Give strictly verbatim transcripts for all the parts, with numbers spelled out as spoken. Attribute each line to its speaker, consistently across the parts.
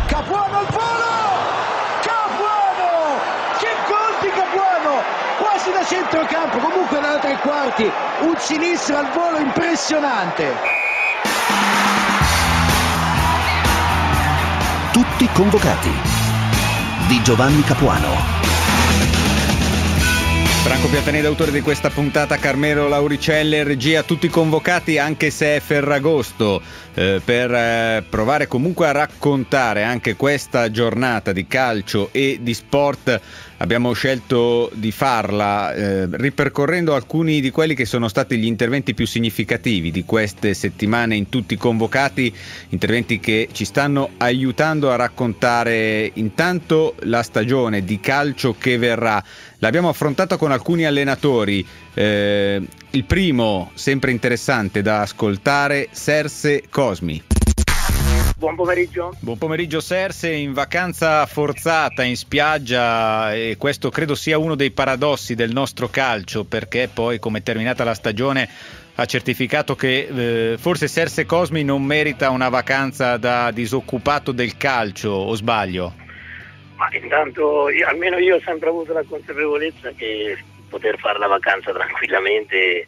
Speaker 1: Capuano al volo, Capuano, che gol di Capuano, quasi da centrocampo, comunque da tre quarti, un sinistro al volo impressionante.
Speaker 2: Tutti convocati di Giovanni Capuano.
Speaker 3: Franco Piantaneda, autore di questa puntata, Carmelo Lauricelle, regia, tutti convocati anche se è Ferragosto, eh, per eh, provare comunque a raccontare anche questa giornata di calcio e di sport. Abbiamo scelto di farla eh, ripercorrendo alcuni di quelli che sono stati gli interventi più significativi di queste settimane in tutti convocati, interventi che ci stanno aiutando a raccontare intanto la stagione di calcio che verrà. L'abbiamo affrontata con alcuni allenatori, eh, il primo, sempre interessante da ascoltare, Serse Cosmi.
Speaker 4: Buon pomeriggio.
Speaker 3: Buon pomeriggio Serse, in vacanza forzata in spiaggia, e questo credo sia uno dei paradossi del nostro calcio, perché poi, come è terminata la stagione, ha certificato che eh, forse Serse Cosmi non merita una vacanza da disoccupato del calcio, o sbaglio?
Speaker 4: Ma intanto io, almeno io ho sempre avuto la consapevolezza che poter fare la vacanza tranquillamente eh,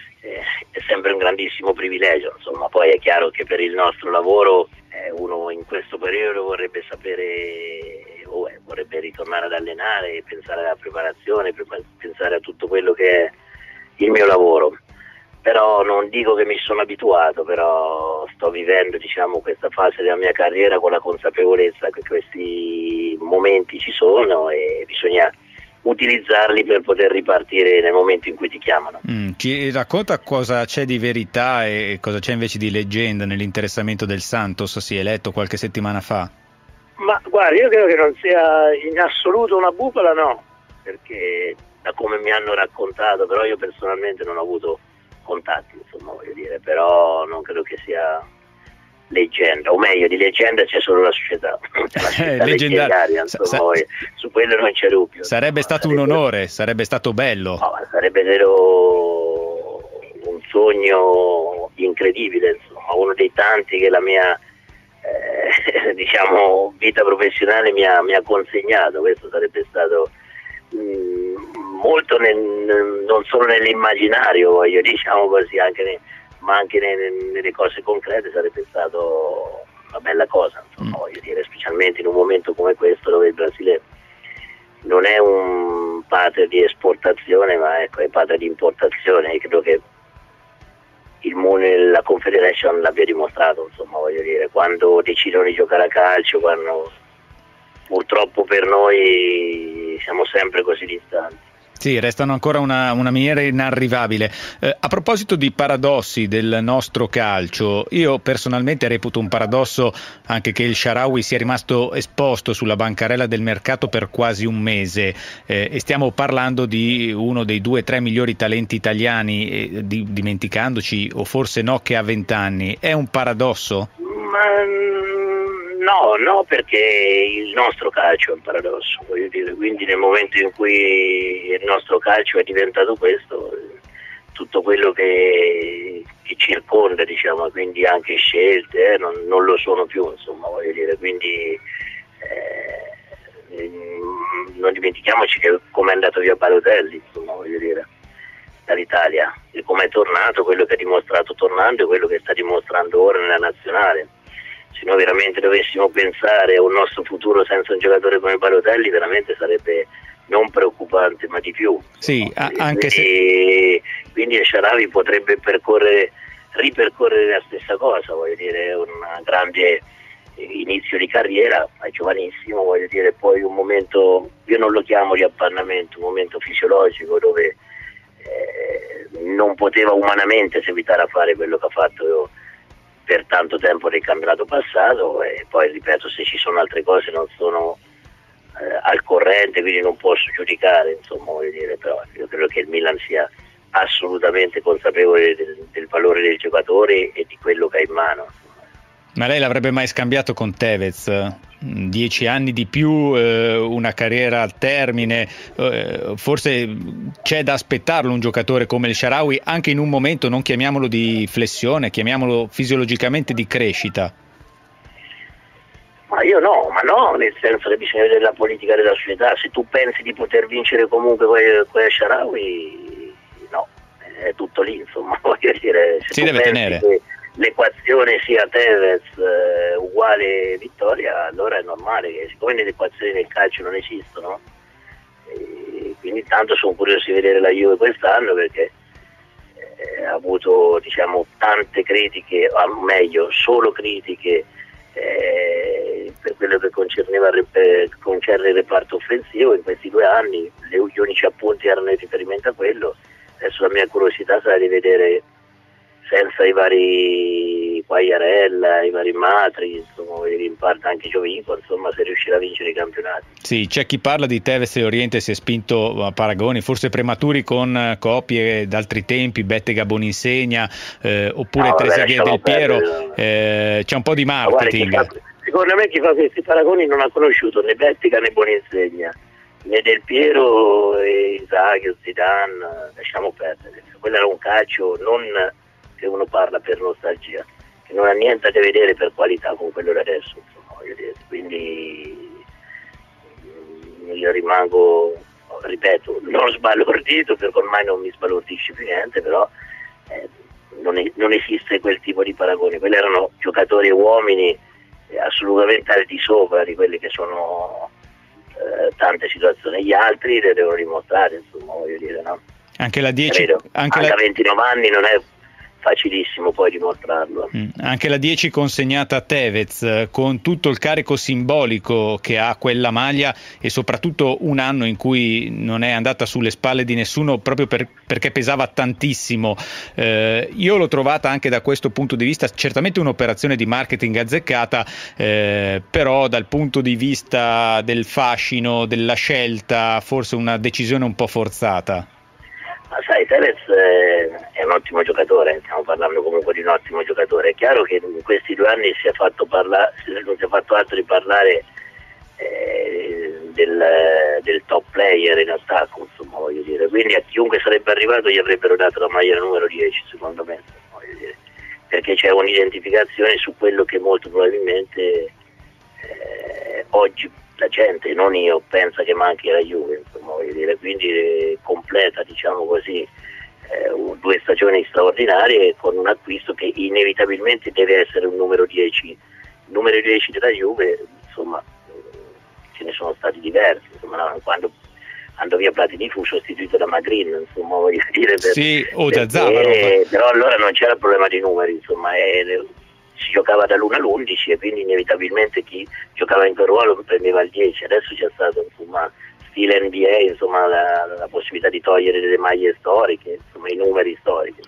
Speaker 4: è sempre un grandissimo privilegio, insomma. Poi è chiaro che per il nostro lavoro eh, uno in questo periodo vorrebbe sapere, o eh, vorrebbe ritornare ad allenare, pensare alla preparazione, pensare a tutto quello che è il mio lavoro. Però non dico che mi sono abituato, però sto vivendo, diciamo, questa fase della mia carriera con la consapevolezza che questi momenti ci sono e bisogna utilizzarli per poter ripartire nel momento in cui ti chiamano.
Speaker 3: Mm, ci racconta cosa c'è di verità e cosa c'è invece di leggenda nell'interessamento del Santos, si è eletto qualche settimana fa?
Speaker 4: Ma guarda, io credo che non sia in assoluto una bufala, no, perché da come mi hanno raccontato, però io personalmente non ho avuto contatti, insomma, voglio dire, però non credo che sia leggenda, o meglio, di leggenda c'è solo la società, la società leggendaria, insomma, sa- sa- su quello non c'è dubbio.
Speaker 3: Sarebbe
Speaker 4: insomma,
Speaker 3: stato
Speaker 4: sarebbe...
Speaker 3: un onore, sarebbe stato bello.
Speaker 4: No, sarebbe vero un sogno incredibile, insomma, uno dei tanti che la mia eh, diciamo vita professionale mi ha, mi ha consegnato. Questo sarebbe stato molto nel, non solo nell'immaginario, voglio, diciamo così, anche ne, ma anche nelle, nelle cose concrete sarebbe stato una bella cosa, insomma, mm. voglio dire, specialmente in un momento come questo dove il Brasile non è un padre di esportazione, ma ecco, è padre di importazione, e credo che il la Confederation l'abbia dimostrato, insomma, voglio dire, quando decidono di giocare a calcio, quando purtroppo per noi siamo sempre così distanti.
Speaker 3: Sì, restano ancora una, una miniera inarrivabile. Eh, a proposito di paradossi del nostro calcio, io personalmente reputo un paradosso anche che il Shaarawy sia rimasto esposto sulla bancarella del mercato per quasi un mese, eh, e stiamo parlando di uno dei due o tre migliori talenti italiani, eh, di, dimenticandoci, o forse no, che ha vent'anni. È un paradosso?
Speaker 4: Ma no, no, perché il nostro calcio è un paradosso, voglio dire, quindi nel momento in cui il nostro calcio è diventato questo, tutto quello che, che circonda, diciamo, quindi anche scelte, eh, non, non lo sono più, insomma, voglio dire, quindi eh, non dimentichiamoci che come è andato via Balotelli, insomma, voglio dire, dall'Italia, e come è tornato, quello che ha dimostrato tornando e quello che sta dimostrando ora nella nazionale. Se noi veramente dovessimo pensare a un nostro futuro senza un giocatore come Balotelli, veramente sarebbe non preoccupante, ma di più.
Speaker 3: Sì, a- anche
Speaker 4: quindi, se... quindi il Shaarawy potrebbe percorrere, ripercorrere la stessa cosa, voglio dire, un grande inizio di carriera, è giovanissimo, voglio dire, poi un momento, io non lo chiamo di appannamento, un momento fisiologico dove eh, non poteva umanamente seguitare a fare quello che ha fatto io per tanto tempo nel campionato passato, e poi ripeto, se ci sono altre cose non sono eh, al corrente, quindi non posso giudicare, insomma, voglio dire, però io credo che il Milan sia assolutamente consapevole del, del valore del giocatore e di quello che ha in mano.
Speaker 3: Ma lei l'avrebbe mai scambiato con Tevez? Dieci anni di più, eh, una carriera al termine, eh, forse c'è da aspettarlo un giocatore come il Shaarawy, anche in un momento, non chiamiamolo di flessione, chiamiamolo fisiologicamente di crescita.
Speaker 4: Ma io no, ma no, nel senso che bisogna vedere la politica della società. Se tu pensi di poter vincere comunque con il Shaarawy, no, è tutto lì, insomma, voglio dire, se
Speaker 3: si
Speaker 4: tu
Speaker 3: deve
Speaker 4: pensi
Speaker 3: tenere.
Speaker 4: che l'equazione sia Tevez eh, uguale vittoria, allora è normale che, siccome le equazioni del calcio non esistono, e quindi tanto sono curioso di vedere la Juve quest'anno, perché eh, ha avuto, diciamo, tante critiche, o meglio, solo critiche eh, per quello che concerneva eh, concerne il reparto offensivo in questi due anni. Le, gli unici appunti erano in riferimento a quello. Adesso la mia curiosità sarà di vedere, senza i vari Quagliarella, i vari Matri, insomma, in parte anche Giovinco, insomma, se riuscirà a vincere i campionati.
Speaker 3: Sì, c'è chi parla di Tevez e Oriente, si è spinto a paragoni forse prematuri con coppie d'altri tempi, Bettega Boninsegna, eh, oppure
Speaker 4: no,
Speaker 3: Trezeguet Del Piero,
Speaker 4: perdere.
Speaker 3: eh, c'è un po' di
Speaker 4: Ma
Speaker 3: marketing.
Speaker 4: guarda, fa, secondo me chi fa questi paragoni non ha conosciuto né Bettega né Boninsegna, né Del Piero e Inzaghi o Zidane, lasciamo perdere. Quello era un calcio non che uno parla per nostalgia, che non ha niente a che vedere per qualità con quello di adesso, insomma, voglio dire. Quindi io rimango, ripeto, non sbalordito, perché ormai non mi sbalordisce più niente, però eh, non, è, non esiste quel tipo di paragone. Quelli erano giocatori e uomini eh, assolutamente al di sopra di quelle che sono eh, tante situazioni. Gli altri le devono dimostrare, insomma, voglio dire, no?
Speaker 3: Anche la dieci,
Speaker 4: Credo.
Speaker 3: anche
Speaker 4: anche
Speaker 3: la...
Speaker 4: a ventinove anni non è facilissimo poi dimostrarlo.
Speaker 3: Mm, anche la dieci consegnata a Tevez, con tutto il carico simbolico che ha quella maglia, e soprattutto un anno in cui non è andata sulle spalle di nessuno proprio per, perché pesava tantissimo. Eh, io l'ho trovata anche da questo punto di vista certamente un'operazione di marketing azzeccata, eh, però dal punto di vista del fascino, della scelta, forse una decisione un po' forzata.
Speaker 4: Ma sai, Tevez è un ottimo giocatore, stiamo parlando comunque di un ottimo giocatore. È chiaro che in questi due anni si è fatto parlare, non si è fatto altro di parlare eh, del, del top player in attacco, insomma, voglio dire. Quindi a chiunque sarebbe arrivato gli avrebbero dato la maglia numero dieci, secondo me, voglio dire, perché c'è un'identificazione su quello che molto probabilmente eh, oggi la gente, non io, pensa che manchi la Juve, insomma, voglio dire. Quindi eh, completa, diciamo così, eh, un, due stagioni straordinarie con un acquisto che inevitabilmente deve essere un numero dieci. Il numero dieci della Juve, insomma, ce ne sono stati diversi, insomma, no? Quando andò via Platini fu sostituito da Magrin, insomma, voglio dire, per,
Speaker 3: sì, o da
Speaker 4: perché,
Speaker 3: Zavaro.
Speaker 4: però allora non c'era problema di numeri, insomma, è, si giocava dall'uno all'undici e quindi inevitabilmente chi giocava in quel ruolo prendeva il dieci. Adesso c'è stato, insomma, stile N B A, insomma, la, la possibilità di togliere delle maglie storiche, insomma, i numeri storici,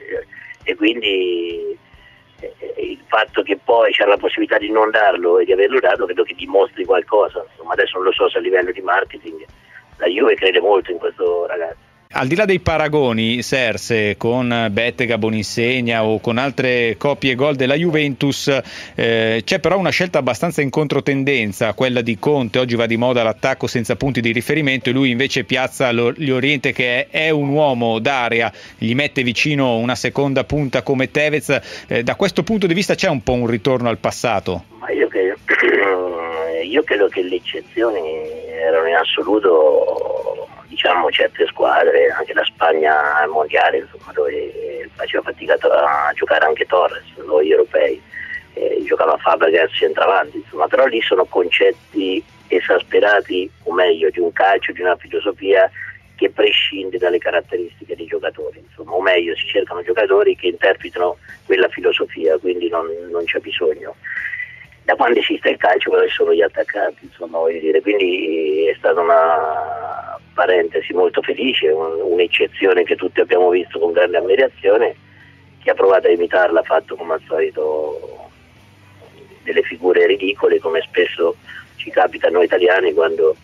Speaker 4: e quindi eh, il fatto che poi c'era la possibilità di non darlo e di averlo dato credo che dimostri qualcosa, insomma. Adesso non lo so se a livello di marketing la Juve crede molto in questo ragazzo.
Speaker 3: Al di là dei paragoni, Serse, con Bettega, Boninsegna o con altre coppie gol della Juventus, eh, c'è però una scelta abbastanza in controtendenza, quella di Conte. Oggi va di moda l'attacco senza punti di riferimento e lui invece piazza gli Oriente, che è, è un uomo d'area, gli mette vicino una seconda punta come Tevez. Eh, da questo punto di vista c'è un po' un ritorno al passato?
Speaker 4: Ma io credo, io credo che le eccezioni erano in assoluto, diciamo, certe squadre, anche la Spagna al mondiale, insomma, dove faceva fatica a giocare anche Torres, noi europei, eh, giocava Fabregas centravanti, insomma, però lì sono concetti esasperati, o meglio, di un calcio, di una filosofia che prescinde dalle caratteristiche dei giocatori, insomma, o meglio, si cercano giocatori che interpretano quella filosofia, quindi non, non c'è bisogno. Da quando esiste il calcio però ci sono gli attaccanti, insomma, voglio dire, quindi è stata una parentesi molto felice, un, un'eccezione che tutti abbiamo visto con grande ammirazione. Chi ha provato a imitarla ha fatto come al solito delle figure ridicole, come spesso ci capita a noi italiani quando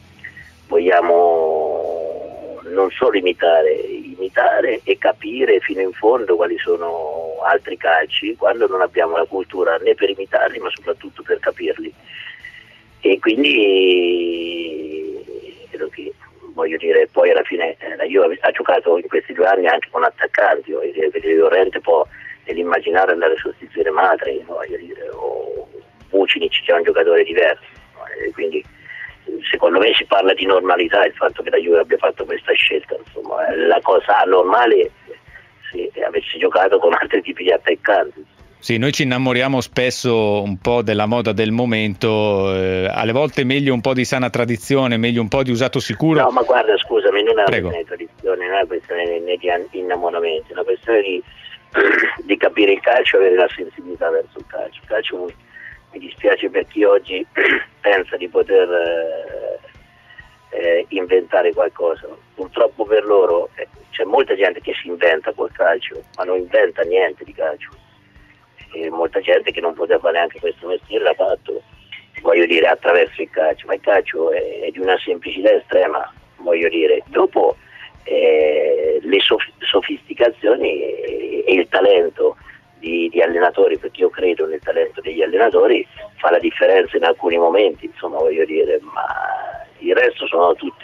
Speaker 4: vogliamo non solo imitare, imitare e capire fino in fondo quali sono altri calci, quando non abbiamo la cultura né per imitarli ma soprattutto per capirli. E quindi credo che, voglio dire, poi alla fine eh, la Juve ha giocato in questi due anni anche con attaccanti, voglio dire, perché Llorente può nell'immaginare andare a sostituire Matri, voglio dire, o Vucinic che è un giocatore diverso, eh, quindi secondo me si parla di normalità il fatto che la Juve abbia fatto questa scelta, insomma, la cosa anormale se avessi giocato con altri tipi di attaccanti.
Speaker 3: Sì, noi ci innamoriamo spesso un po' della moda del momento, eh, alle volte meglio un po' di sana tradizione, meglio un po' di usato sicuro.
Speaker 4: No, ma guarda, scusami, non è una
Speaker 3: Prego.
Speaker 4: questione di tradizione, non è una questione né di innamoramento, è una questione di, di capire il calcio e avere la sensibilità verso il calcio. Il calcio mi dispiace per chi oggi pensa di poter eh, eh, inventare qualcosa. Purtroppo per loro eh, c'è molta gente che si inventa col calcio, ma non inventa niente di calcio. E molta gente che non poteva fare neanche questo mestiere l'ha fatto, voglio dire, attraverso il calcio, ma il calcio è, è di una semplicità estrema, voglio dire. Dopo eh, le sof- sofisticazioni e, e il talento di, di allenatori, perché io credo nel talento degli allenatori, fa la differenza in alcuni momenti, insomma, voglio dire, ma il resto sono tutte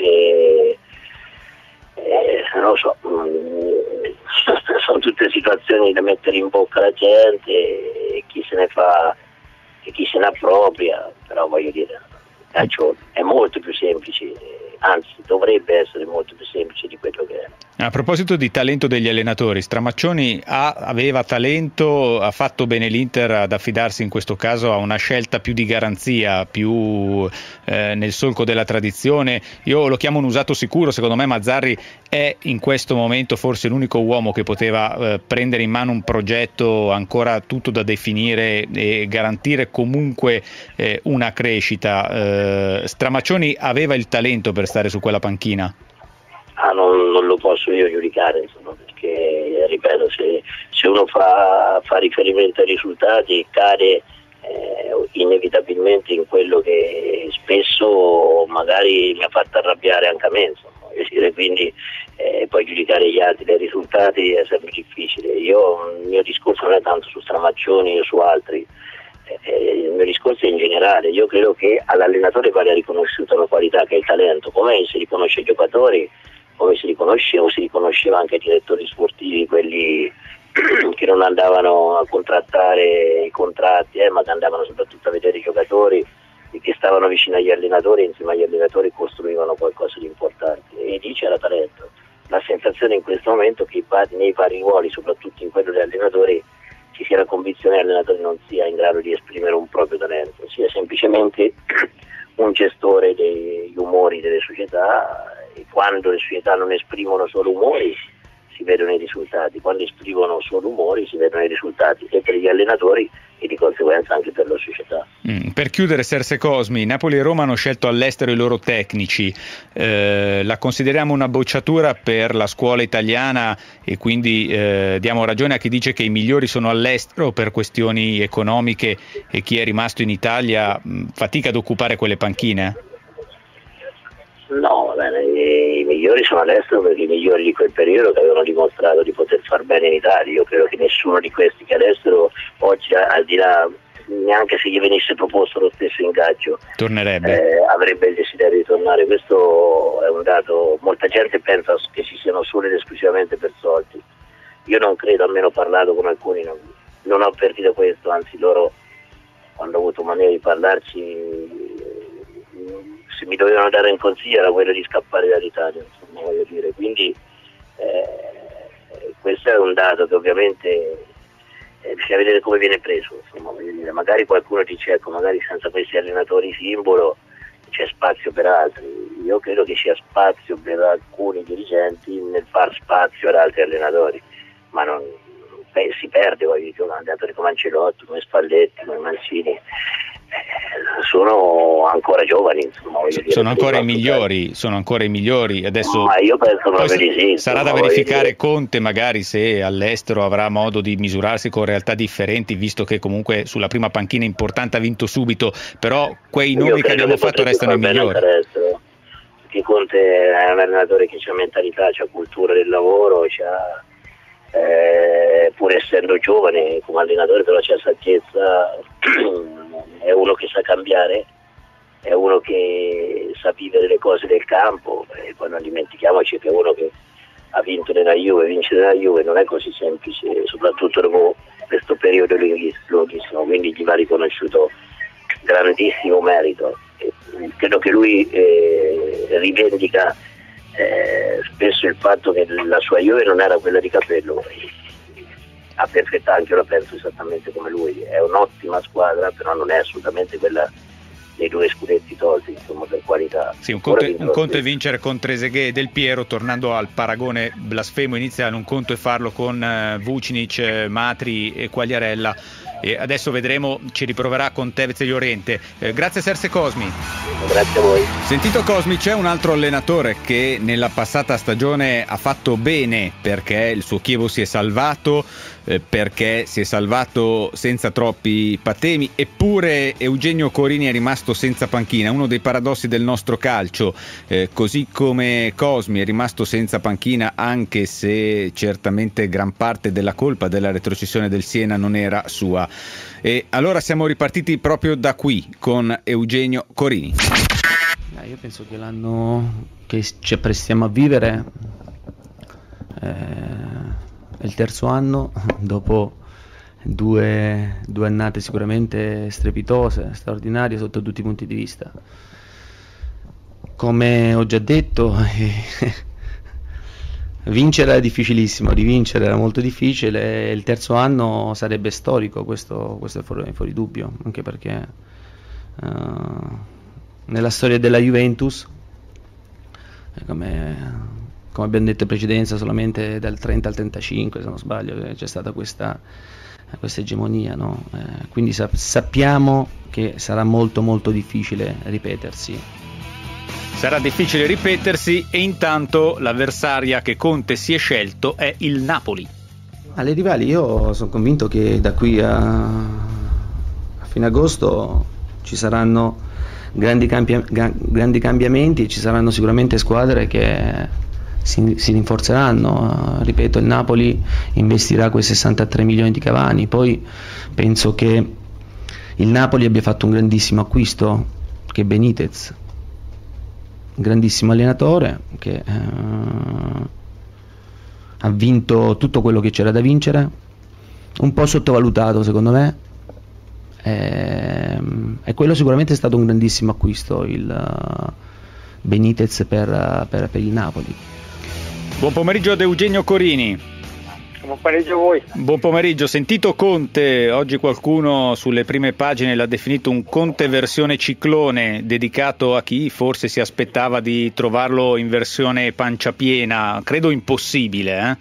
Speaker 4: eh, non lo so, mh, sono tutte situazioni da mettere in bocca alla gente e chi se ne fa e chi se ne appropria, però voglio dire, il calcio è molto più semplice, anzi dovrebbe essere molto più semplice di quello che è.
Speaker 3: A proposito di talento degli allenatori, Stramaccioni ha, aveva talento, ha fatto bene l'Inter ad affidarsi in questo caso a una scelta più di garanzia, più eh, nel solco della tradizione. Io lo chiamo un usato sicuro, secondo me Mazzarri è in questo momento forse l'unico uomo che poteva eh, prendere in mano un progetto ancora tutto da definire e garantire comunque eh, una crescita. Eh, Stramaccioni aveva il talento per stare su quella panchina?
Speaker 4: Ah, non, non lo posso io giudicare, insomma, perché ripeto, se, se uno fa, fa riferimento ai risultati cade eh, inevitabilmente in quello che spesso magari mi ha fatto arrabbiare anche a me, insomma, dire, quindi eh, poi giudicare gli altri dai risultati è sempre difficile. Io, il mio discorso non è tanto su Stramaccioni o su altri, eh, il mio discorso è in generale. Io credo che all'allenatore vada riconosciuta una qualità che è il talento, come si riconosce ai giocatori, come si riconosce o si riconosceva anche ai direttori sportivi, quelli che non andavano a contrattare i contratti, eh, ma che andavano soprattutto a vedere i giocatori e che stavano vicino agli allenatori e insieme agli allenatori costruivano qualcosa di importante. E lì c'era talento. La sensazione in questo momento che nei vari ruoli, soprattutto in quello degli allenatori, ci sia la convinzione che l'allenatore non sia in grado di esprimere un proprio talento, sia semplicemente un gestore degli umori delle società, e quando le società non esprimono solo umori si vedono i risultati, quando esprimono solo umori si vedono i risultati e per gli allenatori e di conseguenza anche per la società.
Speaker 3: Mm, per chiudere, Serse Cosmi, Napoli e Roma hanno scelto all'estero i loro tecnici, eh, la consideriamo una bocciatura per la scuola italiana e quindi eh, diamo ragione a chi dice che i migliori sono all'estero per questioni economiche e chi è rimasto in Italia mh, fatica ad occupare quelle panchine?
Speaker 4: No, va bene, i migliori sono all'estero perché i migliori di quel periodo che avevano dimostrato di poter far bene in Italia. Io credo che nessuno di questi che all'estero oggi, al di là, neanche se gli venisse proposto lo stesso ingaggio,
Speaker 3: tornerebbe,
Speaker 4: eh, avrebbe il desiderio di tornare. Questo è un dato. Molta gente pensa che ci siano solo ed esclusivamente per soldi. Io non credo, almeno ho parlato con alcuni, non, non ho avvertito questo, anzi loro, quando ho avuto maniera di parlarci, se mi dovevano dare un consiglio era quello di scappare dall'Italia, insomma, voglio dire. Quindi eh, questo è un dato che ovviamente eh, bisogna vedere come viene preso, insomma, voglio dire. Magari qualcuno dice, ecco, magari senza questi allenatori simbolo c'è spazio per altri. Io credo che cia spazio per alcuni dirigenti nel far spazio ad altri allenatori, ma non beh, si perde, voglio dire, allenatori come Ancelotti, come Spalletti, come Mancini sono ancora giovani, insomma, voglio dire,
Speaker 3: sono ancora i migliori, sono ancora i migliori. Adesso
Speaker 4: ma io penso proprio di sì,
Speaker 3: sarà da verificare Conte, magari se all'estero avrà modo di misurarsi con realtà differenti, visto che comunque sulla prima panchina importante ha vinto subito, però quei nomi che abbiamo fatto restano i migliori.
Speaker 4: Perché Conte è un allenatore che ha mentalità, c'ha cultura del lavoro, c'ha eh, pur essendo giovane come allenatore, però c'ha saggezza. È uno che sa cambiare, è uno che sa vivere le cose del campo, e poi non dimentichiamoci che uno che ha vinto nella Juve, vincere nella Juve non è così semplice, soprattutto dopo questo periodo lunghissimo, quindi gli va riconosciuto grandissimo merito. E credo che lui eh, rivendica eh, spesso il fatto che la sua Juve non era quella di Capello. A perfetta anche io la penso esattamente come lui, è un'ottima squadra, però non è assolutamente quella dei due scudetti tolti, insomma, per qualità.
Speaker 3: Sì, un conto, un conto è vincere con Trezeguet e Del Piero, tornando al paragone blasfemo iniziale, un conto è farlo con uh, Vucinic, Matri e Quagliarella, e adesso vedremo, ci riproverà con Tevez e Llorente. Eh, grazie Serse Cosmi.
Speaker 4: Grazie a voi.
Speaker 3: Sentito Cosmi, c'è un altro allenatore che nella passata stagione ha fatto bene perché il suo Chievo si è salvato, eh, perché si è salvato senza troppi patemi, eppure Eugenio Corini è rimasto senza panchina, uno dei paradossi del nostro calcio, eh, così come Cosmi è rimasto senza panchina, anche se certamente gran parte della colpa della retrocessione del Siena non era sua. E allora siamo ripartiti proprio da qui con Eugenio Corini.
Speaker 5: Eh, io penso che l'anno che ci apprestiamo a vivere eh, è il terzo anno dopo due, due annate sicuramente strepitose, straordinarie sotto tutti i punti di vista. Come ho già detto, eh, vincere era difficilissimo, rivincere era molto difficile, il terzo anno sarebbe storico, questo, questo è fuori, fuori dubbio, anche perché uh, nella storia della Juventus, come, come abbiamo detto in precedenza, solamente dal trenta al trentacinque, se non sbaglio, c'è stata questa, questa egemonia, no? Eh, quindi sap- sappiamo che sarà molto molto difficile ripetersi.
Speaker 3: Sarà difficile ripetersi e intanto l'avversaria che Conte si è scelto è il Napoli.
Speaker 5: Alle rivali io sono convinto che da qui a, a fine agosto ci saranno grandi, cambi- grandi cambiamenti, ci saranno sicuramente squadre che si, si rinforzeranno. Uh, ripeto, il Napoli investirà quei sessantatré milioni di Cavani, poi penso che il Napoli abbia fatto un grandissimo acquisto, che è Benitez, grandissimo allenatore che eh, ha vinto tutto quello che c'era da vincere, un po' sottovalutato secondo me, e, e quello sicuramente è stato un grandissimo acquisto, il uh, Benitez per, per, per il Napoli.
Speaker 3: Buon pomeriggio ad Eugenio Corini.
Speaker 6: Buon pomeriggio a voi.
Speaker 3: Buon pomeriggio. Sentito Conte, oggi qualcuno sulle prime pagine l'ha definito un Conte versione ciclone, dedicato a chi forse si aspettava di trovarlo in versione pancia piena. Credo impossibile, eh?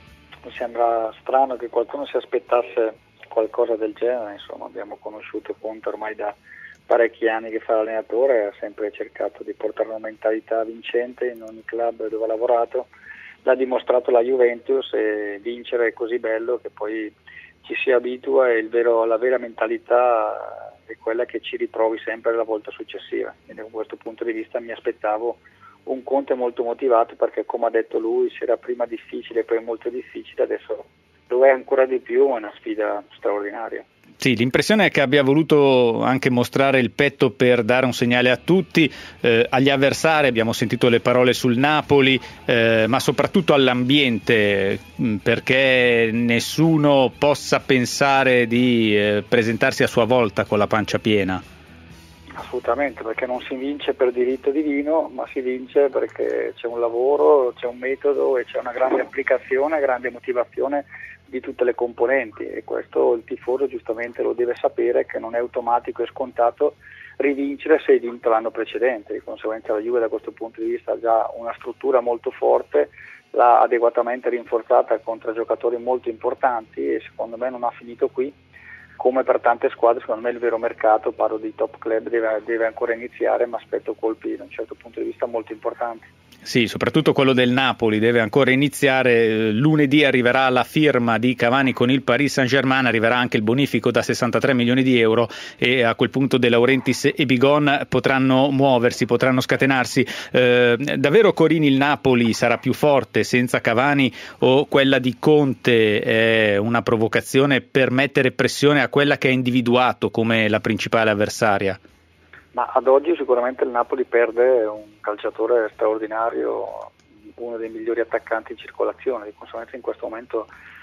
Speaker 6: Mi sembra strano che qualcuno si aspettasse qualcosa del genere, insomma abbiamo conosciuto Conte ormai da parecchi anni che fa l'allenatore, ha sempre cercato di portare una mentalità vincente in ogni club dove ha lavorato. L'ha dimostrato la Juventus, e vincere è così bello che poi ci si abitua, e il vero, la vera mentalità è quella che ci riprovi sempre la volta successiva. Quindi da questo punto di vista mi aspettavo un Conte molto motivato, perché come ha detto lui, se era prima difficile poi molto difficile, adesso lo è ancora di più, è una sfida straordinaria.
Speaker 3: Sì, l'impressione è che abbia voluto anche mostrare il petto per dare un segnale a tutti, eh, agli avversari, abbiamo sentito le parole sul Napoli, eh, ma soprattutto all'ambiente, mh, perché nessuno possa pensare di eh, presentarsi a sua volta con la pancia piena.
Speaker 6: Assolutamente, perché non si vince per diritto divino, ma si vince perché c'è un lavoro, c'è un metodo e c'è una grande applicazione, grande motivazione di tutte le componenti, e questo il tifoso giustamente lo deve sapere, che non è automatico e scontato rivincere se hai vinto l'anno precedente. Di conseguenza la Juve da questo punto di vista ha già una struttura molto forte, l'ha adeguatamente rinforzata contro giocatori molto importanti, e secondo me non ha finito qui. Come per tante squadre, secondo me il vero mercato, parlo di top club, deve, deve ancora iniziare, ma aspetto colpi da un certo punto di vista molto importanti.
Speaker 3: Sì, soprattutto quello del Napoli deve ancora iniziare. Lunedì arriverà la firma di Cavani con il Paris Saint-Germain, arriverà anche il bonifico da sessantatré milioni di euro, e a quel punto De Laurentiis e Bigon potranno muoversi, potranno scatenarsi. Eh, davvero Corini, il Napoli sarà più forte senza Cavani, o quella di Conte è una provocazione per mettere pressione a quella che ha individuato come la principale avversaria?
Speaker 6: Ma ad oggi sicuramente il Napoli perde un calciatore straordinario, uno dei migliori attaccanti in circolazione, di conseguenza in questo momento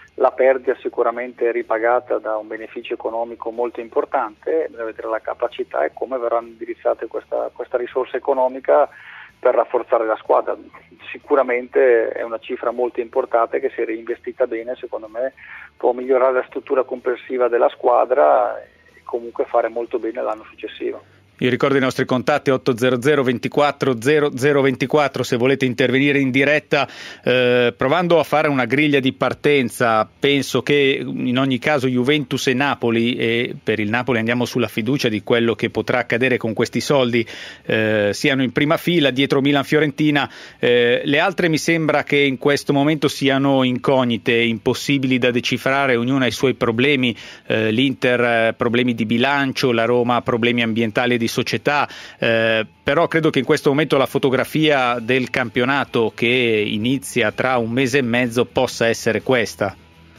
Speaker 6: la perdita sicuramente è ripagata da un beneficio economico molto importante, bisogna vedere la capacità e come verrà indirizzata questa, questa risorsa economica per rafforzare la squadra. Sicuramente è una cifra molto importante che, se reinvestita bene, secondo me può migliorare la struttura complessiva della squadra e comunque fare molto bene l'anno successivo.
Speaker 3: Io ricordo i nostri contatti otto zero zero ventiquattro zero zero ventiquattro se volete intervenire in diretta, eh, provando a fare una griglia di partenza. Penso che in ogni caso Juventus e Napoli, e per il Napoli andiamo sulla fiducia di quello che potrà accadere con questi soldi, eh, siano in prima fila, dietro Milan-Fiorentina. Eh, le altre mi sembra che in questo momento siano incognite, impossibili da decifrare, ognuna ha i suoi problemi, eh, l'Inter eh, problemi di bilancio, la Roma problemi ambientali e di società, eh, però credo che in questo momento la fotografia del campionato, che inizia tra un mese e mezzo, possa essere questa.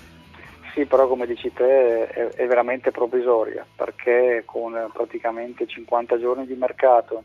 Speaker 6: Sì, però come dici te è, è veramente provvisoria, perché con praticamente cinquanta giorni di mercato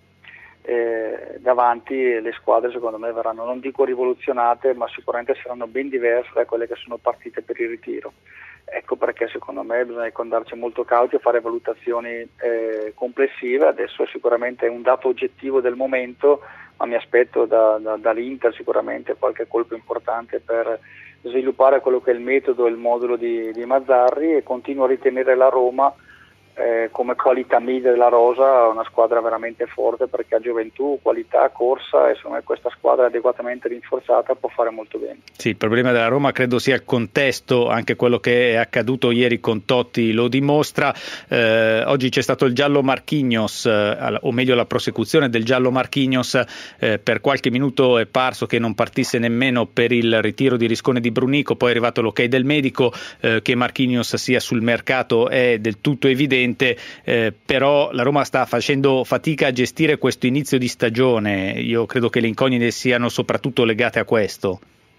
Speaker 6: eh, davanti, le squadre secondo me verranno, non dico rivoluzionate, ma sicuramente saranno ben diverse da quelle che sono partite per il ritiro. Ecco perché secondo me bisogna andarci molto cauti e fare valutazioni eh, complessive. Adesso sicuramente è un dato oggettivo del momento, ma mi aspetto da, da, dall'Inter sicuramente qualche colpo importante per sviluppare quello che è il metodo e il modulo di, di Mazzarri, e continuo a ritenere la Roma eh, come qualità media della rosa una squadra veramente forte, perché ha gioventù, qualità, corsa, e secondo me questa squadra adeguatamente rinforzata può fare molto bene.
Speaker 3: Sì, il problema della Roma credo sia il contesto, anche quello che è accaduto ieri con Totti lo dimostra. Eh, oggi c'è stato il giallo Marquinhos, eh, o meglio la prosecuzione del giallo Marquinhos, eh, per qualche minuto è parso che non partisse nemmeno per il ritiro di Riscone di Brunico, poi è arrivato l'ok del medico, eh, che Marquinhos sia sul mercato è del tutto evidente. Eh, però la Roma sta facendo fatica a gestire questo inizio di stagione. Io credo che le incognite siano soprattutto legate a questo.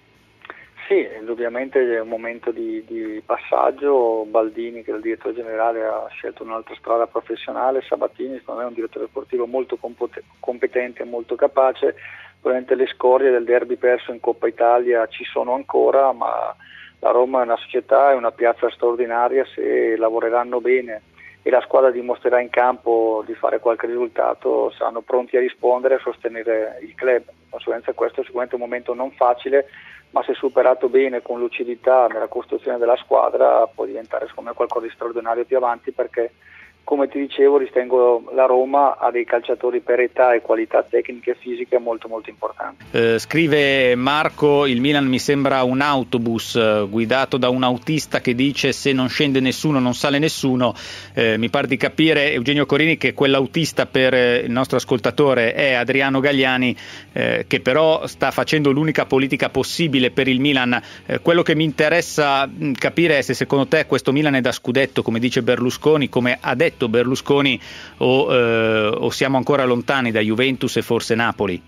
Speaker 6: Sì, indubbiamente è un momento di, di passaggio. Baldini, che è il direttore generale, ha scelto un'altra strada professionale. Sabatini secondo me è un direttore sportivo molto competente e molto capace. Probabilmente le scorie del derby perso in Coppa Italia ci sono ancora, ma la Roma è una società, è una piazza straordinaria. Se lavoreranno bene e la squadra dimostrerà in campo di fare qualche risultato, saranno pronti a rispondere e a sostenere il club. Di conseguenza questo è sicuramente un momento non facile, ma se superato bene con lucidità nella costruzione della squadra può diventare secondo me qualcosa di straordinario più avanti, perché come ti dicevo ritengo la Roma ha dei calciatori per età e qualità tecniche e fisiche molto molto importanti.
Speaker 3: Eh, scrive Marco, il Milan mi sembra un autobus eh, guidato da un autista che dice se non scende nessuno non sale nessuno. Eh, mi pare di capire, Eugenio Corini, che quell'autista per eh, il nostro ascoltatore è Adriano Galliani, eh, che però sta facendo l'unica politica possibile per il Milan. Eh, quello che mi interessa mh, capire è se secondo te questo Milan è da scudetto, come dice Berlusconi, come ha detto Berlusconi, o, eh, o siamo ancora lontani da Juventus e forse Napoli?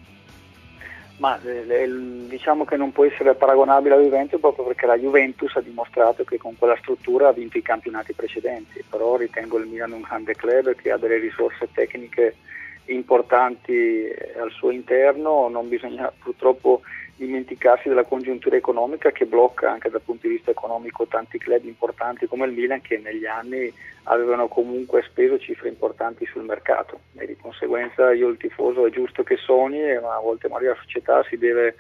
Speaker 6: Ma eh, diciamo che non può essere paragonabile alla Juventus, proprio perché la Juventus ha dimostrato che con quella struttura ha vinto i campionati precedenti. Però ritengo il Milan un grande club che ha delle risorse tecniche importanti al suo interno. Non bisogna purtroppo dimenticarsi della congiuntura economica che blocca anche dal punto di vista economico tanti club importanti come il Milan, che negli anni avevano comunque speso cifre importanti sul mercato, e di conseguenza io il tifoso è giusto che sogni, ma a volte magari la società si deve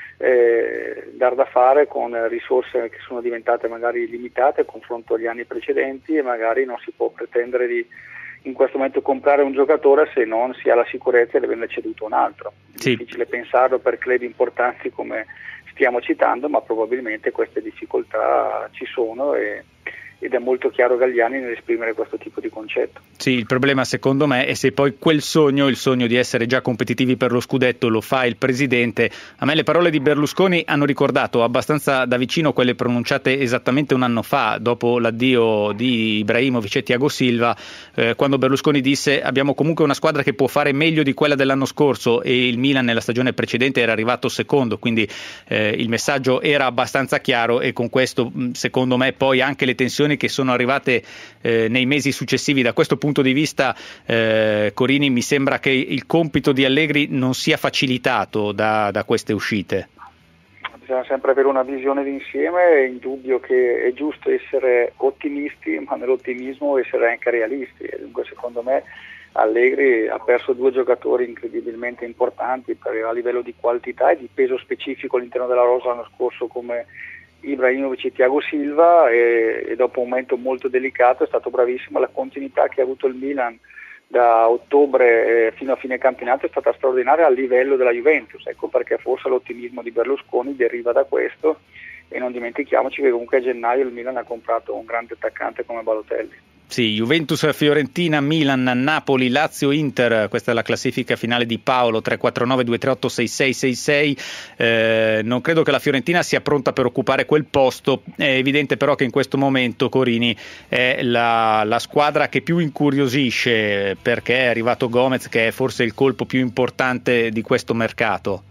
Speaker 6: eh, dar da fare con risorse che sono diventate magari limitate a confronto agli anni precedenti, e magari non si può pretendere di in questo momento comprare un giocatore se non si ha la sicurezza di averne ceduto un altro. È
Speaker 3: sì.
Speaker 6: difficile pensarlo per club importanti come stiamo citando, ma probabilmente queste difficoltà ci sono, e ed è molto chiaro Galliani nell'esprimere questo tipo di concetto.
Speaker 3: Sì, il problema secondo me è se poi quel sogno, il sogno di essere già competitivi per lo scudetto, lo fa il presidente. A me le parole di Berlusconi hanno ricordato abbastanza da vicino quelle pronunciate esattamente un anno fa, dopo l'addio di Ibrahimovic e Thiago Silva, eh, quando Berlusconi disse abbiamo comunque una squadra che può fare meglio di quella dell'anno scorso, e il Milan nella stagione precedente era arrivato secondo, quindi eh, il messaggio era abbastanza chiaro, e con questo secondo me poi anche le tensioni che sono arrivate eh, nei mesi successivi. Da questo punto di vista eh, Corini, mi sembra che il compito di Allegri non sia facilitato da, da queste uscite.
Speaker 6: bisogna sempre avere una visione d'insieme, è indubbio che è giusto essere ottimisti, ma nell'ottimismo essere anche realisti, e dunque secondo me Allegri ha perso due giocatori incredibilmente importanti per, a livello di qualità e di peso specifico all'interno della rosa l'anno scorso, come Ibrahimovic e Thiago Silva, e, e dopo un momento molto delicato è stato bravissimo. La continuità che ha avuto il Milan da ottobre eh, fino a fine campionato è stata straordinaria a livello della Juventus, ecco perché forse l'ottimismo di Berlusconi deriva da questo, e non dimentichiamoci che comunque a gennaio il Milan ha comprato un grande attaccante come Balotelli.
Speaker 3: Sì, Juventus, Fiorentina, Milan, Napoli, Lazio, Inter, questa è la classifica finale di Paolo, tre quattro nove due tre otto sei sei sei sei, eh, non credo che la Fiorentina sia pronta per occupare quel posto, è evidente però che in questo momento Corini è la, la squadra che più incuriosisce, perché è arrivato Gomez, che è forse il colpo più importante di questo mercato.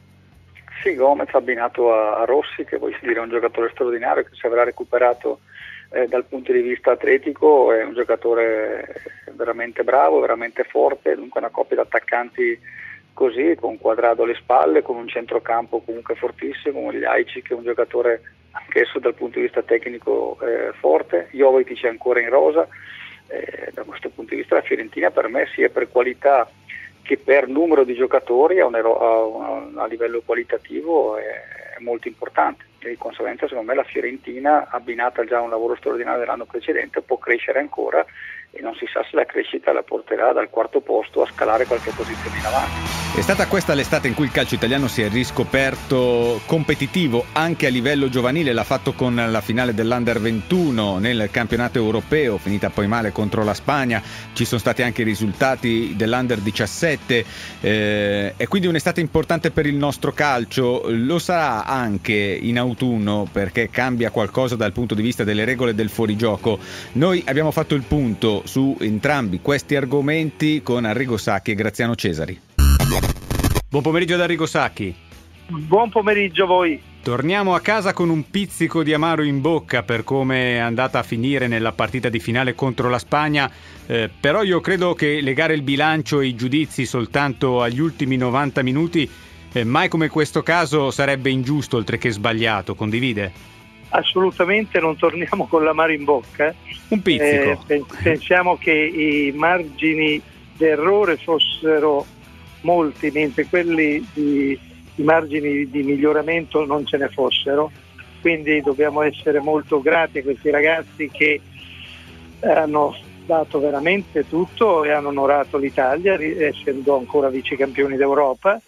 Speaker 6: Sì, Gomez abbinato a, a Rossi, che voglio dire è un giocatore straordinario, che si avrà recuperato Eh, dal punto di vista atletico, è un giocatore veramente bravo, veramente forte, dunque una coppia di attaccanti così, con Quadrado alle spalle, con un centrocampo comunque fortissimo, con Ljajic che è un giocatore anch'esso dal punto di vista tecnico eh, forte, Jovetic è ancora in rosa, eh, da questo punto di vista la Fiorentina per me sia per qualità che per numero di giocatori a, un ero- a, a livello qualitativo è, è molto importante, e di conseguenza secondo me la Fiorentina, abbinata già a un lavoro straordinario dell'anno precedente, può crescere ancora, e non si sa se la crescita la porterà dal quarto posto a scalare qualche posizione in avanti.
Speaker 3: È stata questa l'estate in cui il calcio italiano si è riscoperto competitivo anche a livello giovanile, l'ha fatto con la finale dell'Under ventuno nel campionato europeo, finita poi male contro la Spagna, ci sono stati anche i risultati dell'Under diciassette, eh, è quindi un'estate importante per il nostro calcio, lo sarà anche in autunno perché cambia qualcosa dal punto di vista delle regole del fuorigioco. Noi abbiamo fatto il punto su entrambi questi argomenti con Arrigo Sacchi e Graziano Cesari. Buon pomeriggio ad Arrigo Sacchi.
Speaker 7: Buon pomeriggio a voi.
Speaker 3: Torniamo a casa con un pizzico di amaro in bocca per come è andata a finire nella partita di finale contro la Spagna, eh, però io credo che legare il bilancio e i giudizi soltanto agli ultimi novanta minuti eh, mai come questo caso sarebbe ingiusto oltre che sbagliato, condivide?
Speaker 7: Assolutamente, non torniamo con l'amaro in bocca.
Speaker 3: Un pizzico.
Speaker 7: Eh, pensiamo che i margini d'errore fossero molti, mentre quelli di, i margini di miglioramento non ce ne fossero. Quindi dobbiamo essere molto grati a questi ragazzi che hanno dato veramente tutto e hanno onorato l'Italia, essendo ancora vice campioni d'Europa.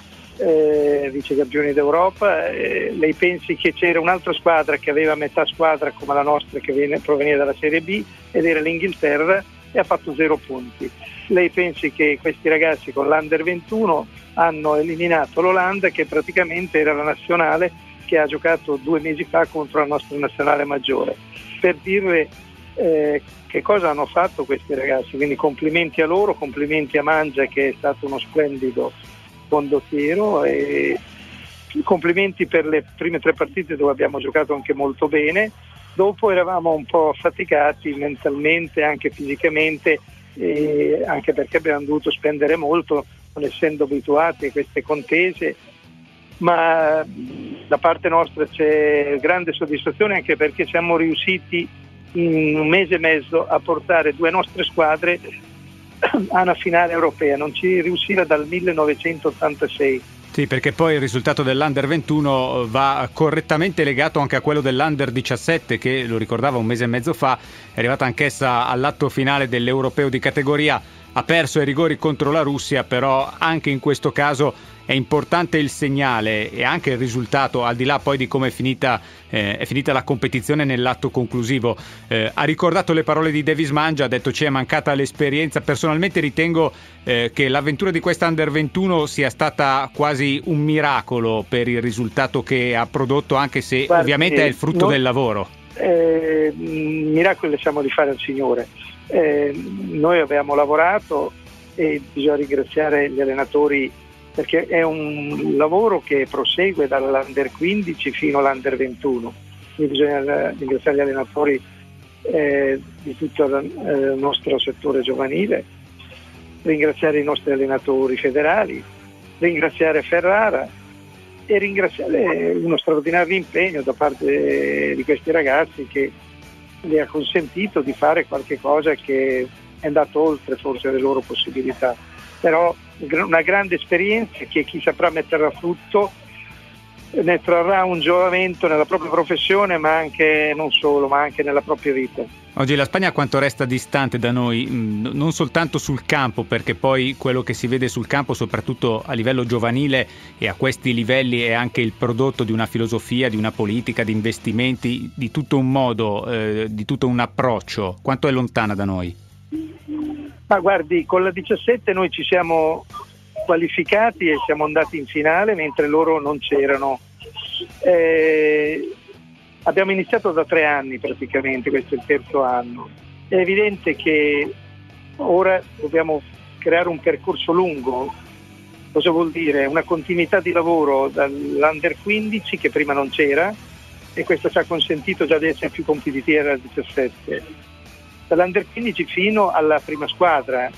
Speaker 7: Eh, vice campioni d'Europa, eh, lei pensi che c'era un'altra squadra che aveva metà squadra come la nostra che viene, proveniva dalla Serie B ed era l'Inghilterra e ha fatto zero punti. Lei pensi che questi ragazzi con l'Under ventuno hanno eliminato l'Olanda, che praticamente era la nazionale che ha giocato due mesi fa contro la nostra nazionale maggiore, per dire eh, che cosa hanno fatto questi ragazzi. Quindi complimenti a loro, complimenti a Mangia che è stato uno splendido condottiero, e complimenti per le prime tre partite dove abbiamo giocato anche molto bene. Dopo eravamo un po' affaticati mentalmente, anche fisicamente, e anche perché abbiamo dovuto spendere molto non essendo abituati a queste contese, ma da parte nostra c'è grande soddisfazione anche perché siamo riusciti in un mese e mezzo a portare due nostre squadre a una finale europea, non ci riusciva dal millenovecentottantasei.
Speaker 3: Sì, perché poi il risultato dell'Under ventuno va correttamente legato anche a quello dell'Under diciassette, che lo ricordava un mese e mezzo fa, è arrivata anch'essa all'atto finale dell'Europeo di categoria, ha perso ai rigori contro la Russia, però anche in questo caso è importante il segnale e anche il risultato, al di là poi di come è finita, eh, è finita la competizione nell'atto conclusivo. Eh, ha ricordato le parole di Davis Mangia, ha detto ci è mancata l'esperienza. Personalmente ritengo eh, che l'avventura di questa Under ventuno sia stata quasi un miracolo per il risultato che ha prodotto, anche se Guardi, ovviamente è il frutto
Speaker 7: non,
Speaker 3: del lavoro.
Speaker 7: Eh, miracoli lasciamo di fare al Signore. Eh, noi abbiamo lavorato e bisogna ringraziare gli allenatori, perché è un lavoro che prosegue dall'Under quindici fino all'Under ventuno, quindi bisogna ringraziare gli allenatori eh, di tutto il nostro settore giovanile, ringraziare i nostri allenatori federali, ringraziare Ferrara e ringraziare uno straordinario impegno da parte di questi ragazzi che le ha consentito di fare qualche cosa che è andato oltre forse le loro possibilità, però una grande esperienza che chi saprà metterla a frutto ne trarrà un giovamento nella propria professione, ma anche non solo, ma anche nella propria vita.
Speaker 3: Oggi la Spagna quanto resta distante da noi, non soltanto sul campo, perché poi quello che si vede sul campo, soprattutto a livello giovanile e a questi livelli, è anche il prodotto di una filosofia, di una politica, di investimenti, di tutto un modo, eh, di tutto un approccio. Quanto è lontana da noi?
Speaker 7: Ma guardi, con la diciassette noi ci siamo qualificati e siamo andati in finale mentre loro non c'erano. Eh, abbiamo iniziato da tre anni praticamente, questo è il terzo anno. È evidente che ora dobbiamo creare un percorso lungo. Cosa vuol dire? Una continuità di lavoro dall'Under quindici che prima non c'era, e questo ci ha consentito già di essere più competitivi alla diciassette. Dall'Under quindici fino alla prima squadra,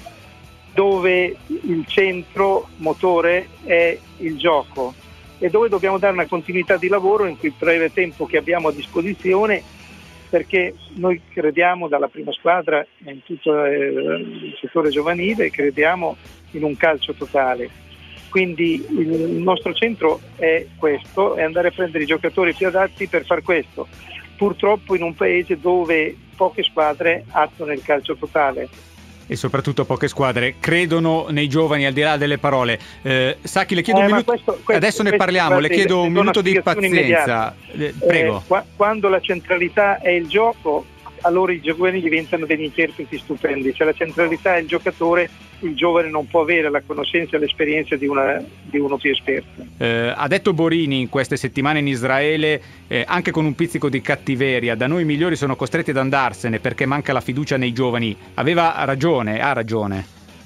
Speaker 7: dove il centro motore è il gioco e dove dobbiamo dare una continuità di lavoro in quel breve tempo che abbiamo a disposizione, perché noi crediamo dalla prima squadra in tutto il settore giovanile, crediamo in un calcio totale. Quindi il nostro centro è questo, è andare a prendere i giocatori più adatti per far questo, purtroppo in un paese dove poche squadre attuano il calcio totale.
Speaker 3: E soprattutto poche squadre credono nei giovani, al di là delle parole. Eh, Sacchi, le chiedo
Speaker 7: eh,
Speaker 3: un minuto,
Speaker 7: questo, questo,
Speaker 3: adesso ne
Speaker 7: questo,
Speaker 3: parliamo,
Speaker 7: guardi,
Speaker 3: le chiedo un minuto di pazienza. Eh, prego.
Speaker 7: Eh, quando la centralità è il gioco, allora i giovani diventano degli interpreti stupendi. Se la centralità è il giocatore, il giovane non può avere la conoscenza e l'esperienza di, una, di uno più esperto.
Speaker 3: Eh, ha detto Borini in queste settimane in Israele, eh, anche con un pizzico di cattiveria, da noi i migliori sono costretti ad andarsene perché manca la fiducia nei giovani. Aveva ragione, ha ragione.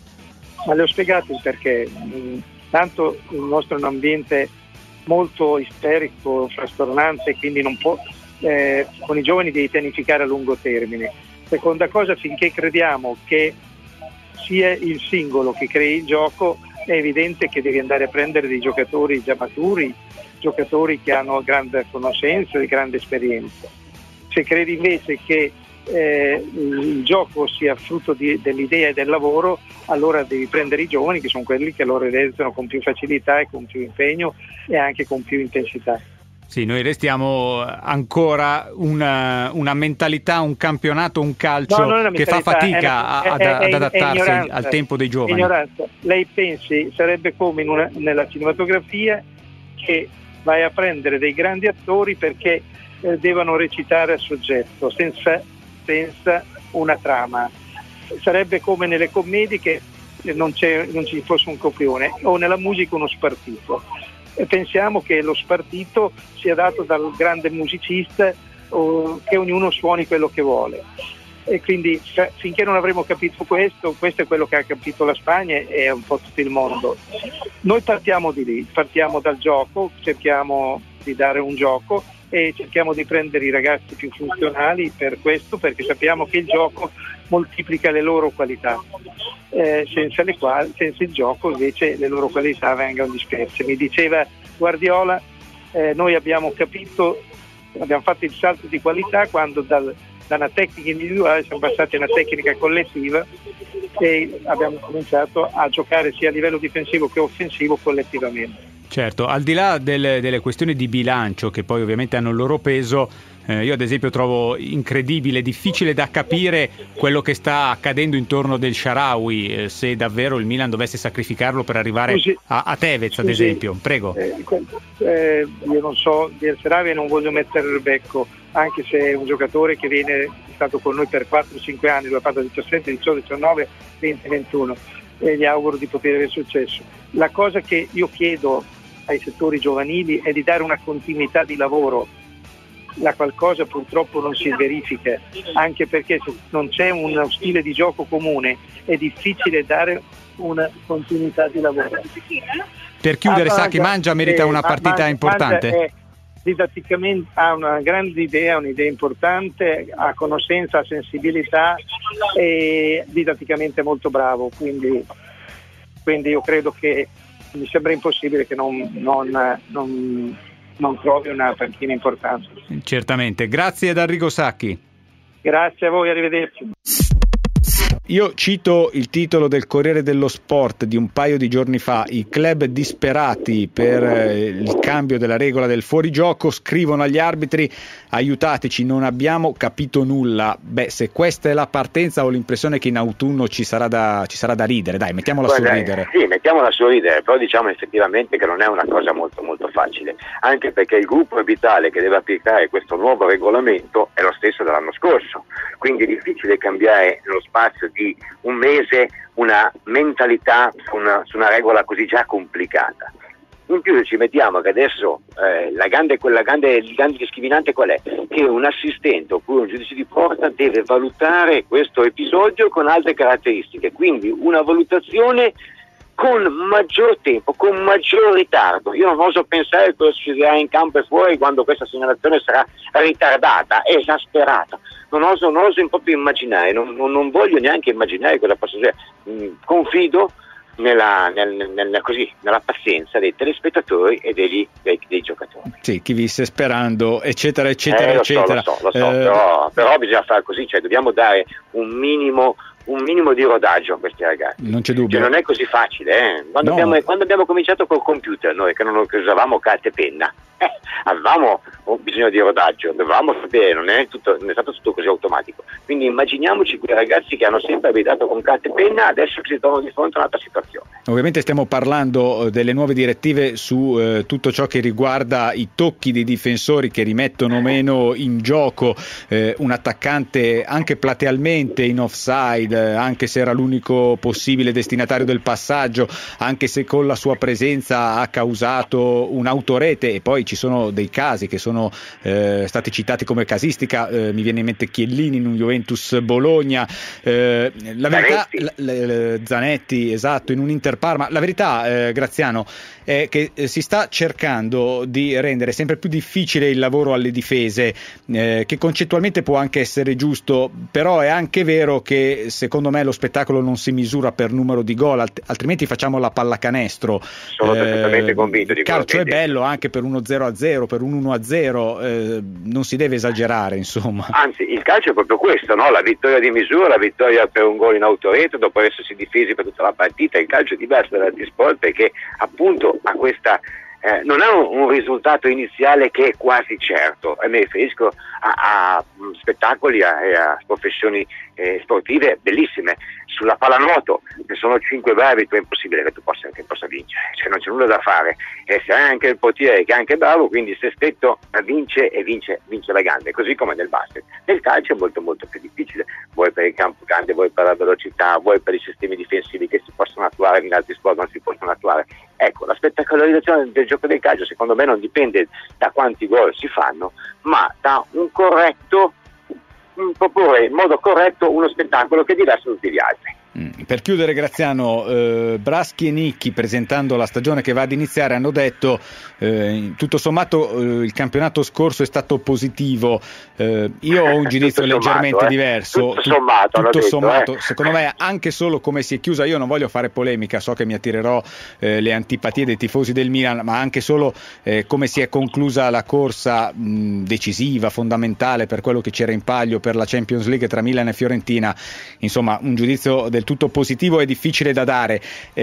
Speaker 7: Ma le ho spiegato il perché. Tanto il nostro è un ambiente molto isterico, frastornante, quindi non può, eh, con i giovani devi pianificare a lungo termine. Seconda cosa, finché crediamo che sia il singolo che crei il gioco, è evidente che devi andare a prendere dei giocatori già maturi, giocatori che hanno grande conoscenza e grande esperienza. Se credi invece che eh, il gioco sia frutto di, dell'idea e del lavoro, allora devi prendere i giovani, che sono quelli che lo realizzano con più facilità e con più impegno e anche con più intensità.
Speaker 3: Sì, noi restiamo ancora una, una mentalità, un campionato, un calcio no, che fa fatica è, ad, è, è, ad adattarsi è al tempo dei giovani.
Speaker 7: Ignoranza. Lei pensi, sarebbe come in una, nella cinematografia, che vai a prendere dei grandi attori perché eh, devono recitare a soggetto, senza, senza una trama. Sarebbe come nelle commedie che non, c'è, non ci fosse un copione, o nella musica uno spartito. E pensiamo che lo spartito sia dato dal grande musicista, o che ognuno suoni quello che vuole, e quindi finché non avremo capito questo, questo è quello che ha capito la Spagna e un po' tutto il mondo. Noi partiamo di lì, partiamo dal gioco, cerchiamo di dare un gioco e cerchiamo di prendere i ragazzi più funzionali per questo, perché sappiamo che il gioco moltiplica le loro qualità, eh, senza le quali, senza il gioco invece le loro qualità vengono disperse. Mi diceva Guardiola, eh, noi abbiamo capito, abbiamo fatto il salto di qualità quando dal, da una tecnica individuale siamo passati a una tecnica collettiva e abbiamo cominciato a giocare sia a livello difensivo che offensivo collettivamente.
Speaker 3: Certo, al di là delle, delle questioni di bilancio che poi ovviamente hanno il loro peso, eh, io ad esempio trovo incredibile, difficile da capire quello che sta accadendo intorno del Shaarawy, eh, se davvero il Milan dovesse sacrificarlo per arrivare Scusi. a, a Tevez ad Scusi. esempio, prego.
Speaker 7: Eh, eh, io non so, di El Shaarawy non voglio mettere il becco, anche se è un giocatore che viene è stato con noi per quattro cinque anni, lo ha fatto diciassette, diciotto, diciannove, venti, ventuno e gli auguro di poter avere successo. La cosa che io chiedo ai settori giovanili è di dare una continuità di lavoro, la qualcosa purtroppo non si verifica, anche perché se non c'è uno stile di gioco comune è difficile dare una continuità di lavoro.
Speaker 3: Per chiudere, ah, Sacchi, Mangia merita eh, una partita Mangia, importante.
Speaker 7: Mangia è, didatticamente ha una grande idea, un'idea importante, ha conoscenza, ha sensibilità e didatticamente molto bravo, quindi, quindi io credo che mi sembra impossibile che non, non, non, non trovi una panchina importante.
Speaker 3: Certamente, grazie ad Arrigo Sacchi.
Speaker 7: Grazie a voi, arrivederci.
Speaker 3: Io cito il titolo del Corriere dello Sport di un paio di giorni fa: i club disperati per eh, il cambio della regola del fuorigioco scrivono agli arbitri: aiutateci, non abbiamo capito nulla. Beh, se questa è la partenza, ho l'impressione che in autunno ci sarà da, ci sarà da ridere, dai, mettiamola
Speaker 8: Guarda,
Speaker 3: su ridere.
Speaker 8: Sì, mettiamola su ridere, però diciamo effettivamente che non è una cosa molto molto facile, anche perché il gruppo arbitale che deve applicare questo nuovo regolamento è lo stesso dell'anno scorso, quindi è difficile cambiare nello spazio di un mese una mentalità su una, su una regola così già complicata. In più ci mettiamo che adesso eh, la grande, quella grande, il grande discriminante qual è? Che un assistente oppure un giudice di porta deve valutare questo episodio con altre caratteristiche, quindi una valutazione con maggior tempo, con maggior ritardo. Io non oso pensare cosa succederà in campo e fuori quando questa segnalazione sarà ritardata, esasperata. Non oso, non oso proprio immaginare, non, non, non voglio neanche immaginare cosa possa succedere. Mm, confido nella, nel, nel, così, nella pazienza dei telespettatori e degli, dei, dei giocatori.
Speaker 3: Sì, chi visse sperando, eccetera, eccetera,
Speaker 8: eh, lo
Speaker 3: eccetera.
Speaker 8: So, lo so, lo so,
Speaker 3: eh...
Speaker 8: però, però bisogna fare così, cioè dobbiamo dare un minimo un minimo di rodaggio a questi ragazzi.
Speaker 3: Non c'è dubbio.
Speaker 8: Cioè, non è così facile, eh? Quando,
Speaker 3: no.
Speaker 8: abbiamo, quando abbiamo cominciato col computer, noi che non che usavamo carta e penna, eh, avevamo bisogno di rodaggio, dovevamo sapere, non è, tutto, non è stato tutto così automatico. Quindi immaginiamoci quei ragazzi che hanno sempre abitato con carta e penna, adesso si trovano di fronte a un'altra situazione.
Speaker 3: Ovviamente stiamo parlando delle nuove direttive su eh, tutto ciò che riguarda i tocchi dei difensori che rimettono meno in gioco eh, un attaccante anche platealmente in offside, anche se era l'unico possibile destinatario del passaggio, anche se con la sua presenza ha causato un'autorete. E poi ci sono dei casi che sono eh, stati citati come casistica, eh, mi viene in mente Chiellini in un Juventus Bologna, eh, la verità,
Speaker 8: Zanetti.
Speaker 3: L- l- Zanetti, esatto, in un Inter Parma. La verità, eh, Graziano, è che eh, si sta cercando di rendere sempre più difficile il lavoro alle difese, eh, che concettualmente può anche essere giusto, però è anche vero che secondo me lo spettacolo non si misura per numero di gol, alt- altrimenti facciamo la pallacanestro.
Speaker 8: Sono perfettamente convinto di
Speaker 3: il calcio è
Speaker 8: quello che
Speaker 3: bello anche per uno zero a zero, per un uno a zero, eh, non si deve esagerare, insomma.
Speaker 8: Anzi, il calcio è proprio questo, no? La vittoria di misura, la vittoria per un gol in autorete dopo essersi difesi per tutta la partita. Il calcio è diverso dagli sport perché appunto ha questa eh, non ha un, un risultato iniziale che è quasi certo, e mi riferisco a, a spettacoli e a, a professioni eh, sportive bellissime. Sulla pallanuoto, se sono cinque bravi, tu è impossibile che tu possa, che possa vincere, cioè non c'è nulla da fare, e se hai anche il portiere che è anche bravo, quindi se stretto vince e vince, vince la grande, così come nel basket. Nel calcio è molto molto più difficile, vuoi per il campo grande, vuoi per la velocità, vuoi per i sistemi difensivi che si possono attuare, in altri sport non si possono attuare. Ecco, la spettacolarizzazione del gioco del calcio secondo me non dipende da quanti gol si fanno, ma da un corretto proporre in modo corretto uno spettacolo che è diverso da tutti gli altri.
Speaker 3: Mm. Per chiudere, Graziano, eh, Braschi e Nicchi, presentando la stagione che va ad iniziare, hanno detto eh, tutto sommato eh, il campionato scorso è stato positivo. Eh, io ho un giudizio
Speaker 8: sommato,
Speaker 3: leggermente
Speaker 8: eh.
Speaker 3: diverso.
Speaker 8: Tutto sommato,
Speaker 3: tutto
Speaker 8: detto,
Speaker 3: sommato
Speaker 8: eh.
Speaker 3: secondo me anche solo come si è chiusa, io non voglio fare polemica, so che mi attirerò eh, le antipatie dei tifosi del Milan, ma anche solo eh, come si è conclusa la corsa mh, decisiva, fondamentale per quello che c'era in palio per la Champions League tra Milan e Fiorentina. Insomma, un giudizio del tutto positivo è difficile da dare.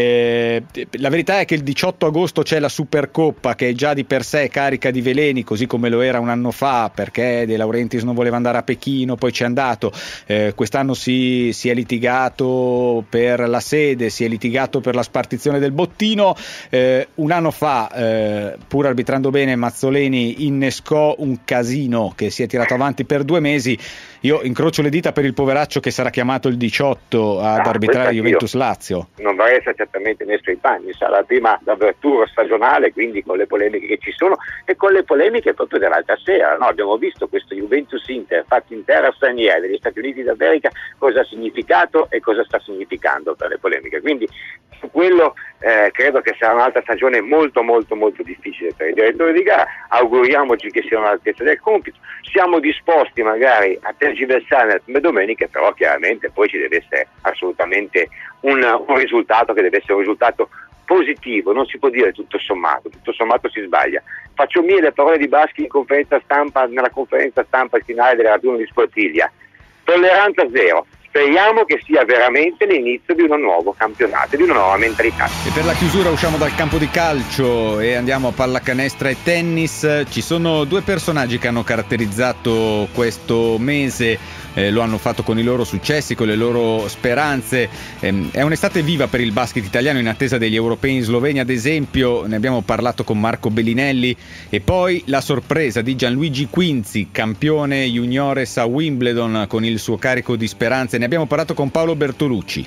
Speaker 3: Eh, la verità è che il diciotto agosto c'è la Supercoppa, che è già di per sé carica di veleni, così come lo era un anno fa, perché De Laurentiis non voleva andare a Pechino, poi c'è andato. Eh, quest'anno si, si è litigato per la sede, si è litigato per la spartizione del bottino. Eh, un anno fa, eh, pur arbitrando bene, Mazzoleni innescò un casino che si è tirato avanti per due mesi. Io incrocio le dita per il poveraccio che sarà chiamato il diciotto ad
Speaker 8: ah,
Speaker 3: arbitrare Juventus-Lazio.
Speaker 8: Non vorrei essere certamente nei suoi panni, sarà la prima apertura stagionale, quindi con le polemiche che ci sono e con le polemiche proprio dell'altra sera. No, abbiamo visto questo Juventus-Inter fatto in terra straniera degli Stati Uniti d'America, cosa ha significato e cosa sta significando per le polemiche. Quindi su quello eh, credo che sarà un'altra stagione molto molto molto difficile per i direttori di gara. Auguriamoci che siano all'altezza del compito. Siamo disposti magari a tergiversare nelle prime domeniche, però chiaramente poi ci deve essere assolutamente un, un risultato che deve essere un risultato positivo, non si può dire tutto sommato, tutto sommato si sbaglia. Faccio mie le parole di Baschi in conferenza stampa, nella conferenza stampa finale della raduno di Sportiglia. Tolleranza zero. Speriamo che sia veramente l'inizio di un nuovo campionato, di una nuova mentalità.
Speaker 3: E per la chiusura usciamo dal campo di calcio e andiamo a pallacanestro e tennis. Ci sono due personaggi che hanno caratterizzato questo mese, eh, lo hanno fatto con i loro successi, con le loro speranze. Eh, è un'estate viva per il basket italiano in attesa degli europei in Slovenia, ad esempio. Ne abbiamo parlato con Marco Bellinelli. E poi la sorpresa di Gianluigi Quinzi, campione juniores a Wimbledon con il suo carico di speranze. Ne abbiamo parlato con Paolo Bertolucci.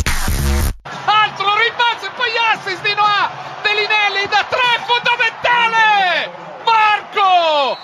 Speaker 9: Altro rimbalzo e poi assist di Noah Bellinelli da tre, fondamentale! Marco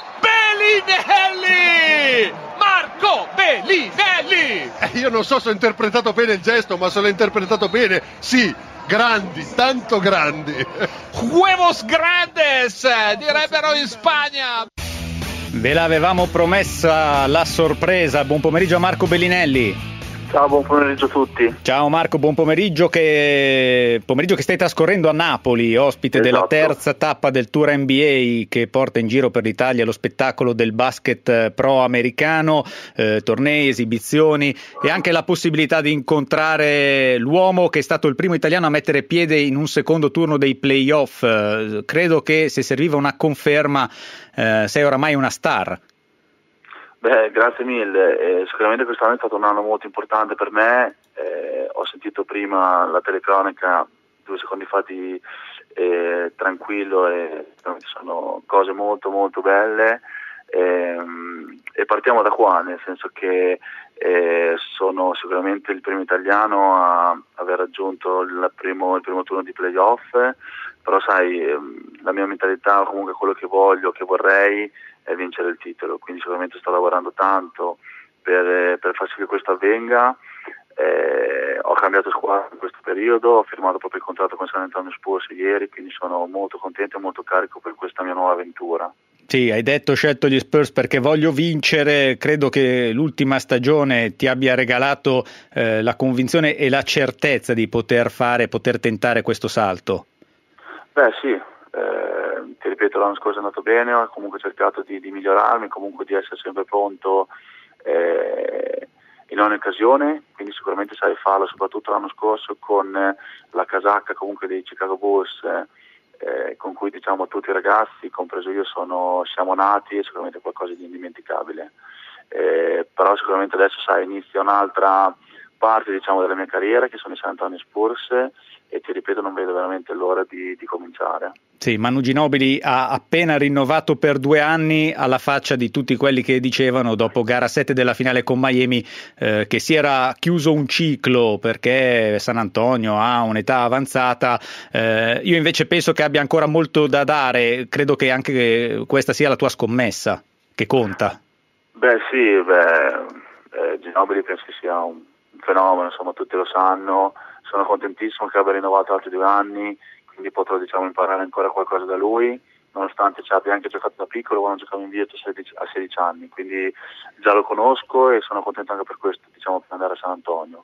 Speaker 9: Bellinelli! Marco Bellinelli!
Speaker 10: Eh, io non so se ho interpretato bene il gesto, ma se l'ho interpretato bene, sì, grandi, tanto grandi.
Speaker 9: Huevos grandes, direbbero in Spagna.
Speaker 3: Ve l'avevamo promessa la sorpresa. Buon pomeriggio a Marco Bellinelli.
Speaker 11: Ciao, buon pomeriggio a tutti.
Speaker 3: Ciao Marco, buon pomeriggio che, pomeriggio che stai trascorrendo a Napoli, ospite esatto. della terza tappa del Tour N B A che porta in giro per l'Italia lo spettacolo del basket pro americano, eh, tornei, esibizioni e anche la possibilità di incontrare l'uomo che è stato il primo italiano a mettere piede in un secondo turno dei playoff. Eh, credo che se serviva una conferma eh, sei oramai una star.
Speaker 11: Beh, grazie mille, eh, sicuramente quest'anno è stato un anno molto importante per me, eh, ho sentito prima la telecronaca due secondi fa di eh, tranquillo e sono cose molto molto belle ehm, e partiamo da qua, nel senso che eh, sono sicuramente il primo italiano a aver raggiunto il primo, il primo turno di playoff, però sai, ehm, la mia mentalità, comunque quello che voglio, che vorrei è vincere il titolo, quindi sicuramente sto lavorando tanto per, per far sì che questo avvenga. Eh, ho cambiato squadra in questo periodo, ho firmato proprio il contratto con San Antonio Spurs ieri, quindi sono molto contento e molto carico per questa mia nuova avventura.
Speaker 3: Sì, hai detto ho scelto gli Spurs perché voglio vincere. Credo che l'ultima stagione ti abbia regalato eh, la convinzione e la certezza di poter fare, poter tentare questo salto.
Speaker 11: Beh sì, eh, ti ripeto, l'anno scorso è andato bene, ho comunque cercato di, di migliorarmi, comunque di essere sempre pronto eh, in ogni occasione, quindi sicuramente sai farlo, soprattutto l'anno scorso con la casacca comunque dei Chicago Bulls, eh, con cui diciamo tutti i ragazzi, compreso io, sono, siamo nati, è sicuramente qualcosa di indimenticabile. Eh, però sicuramente adesso sai, inizia un'altra parte diciamo della mia carriera, che sono i San Antonio Spurs, e ti ripeto non vedo veramente l'ora di, di cominciare.
Speaker 3: Sì, Manu Ginobili ha appena rinnovato per due anni, alla faccia di tutti quelli che dicevano dopo gara sette della finale con Miami eh, che si era chiuso un ciclo perché San Antonio ha un'età avanzata. Eh, io invece penso che abbia ancora molto da dare, credo che anche questa sia la tua scommessa che conta.
Speaker 11: Beh sì, beh, eh, Ginobili penso che sia un fenomeno, insomma tutti lo sanno, sono contentissimo che abbia rinnovato altri due anni, quindi potrò diciamo imparare ancora qualcosa da lui, nonostante ci abbia anche giocato da piccolo quando giocavo in Virtus a sedici anni, quindi già lo conosco e sono contento anche per questo, diciamo, per andare a San Antonio.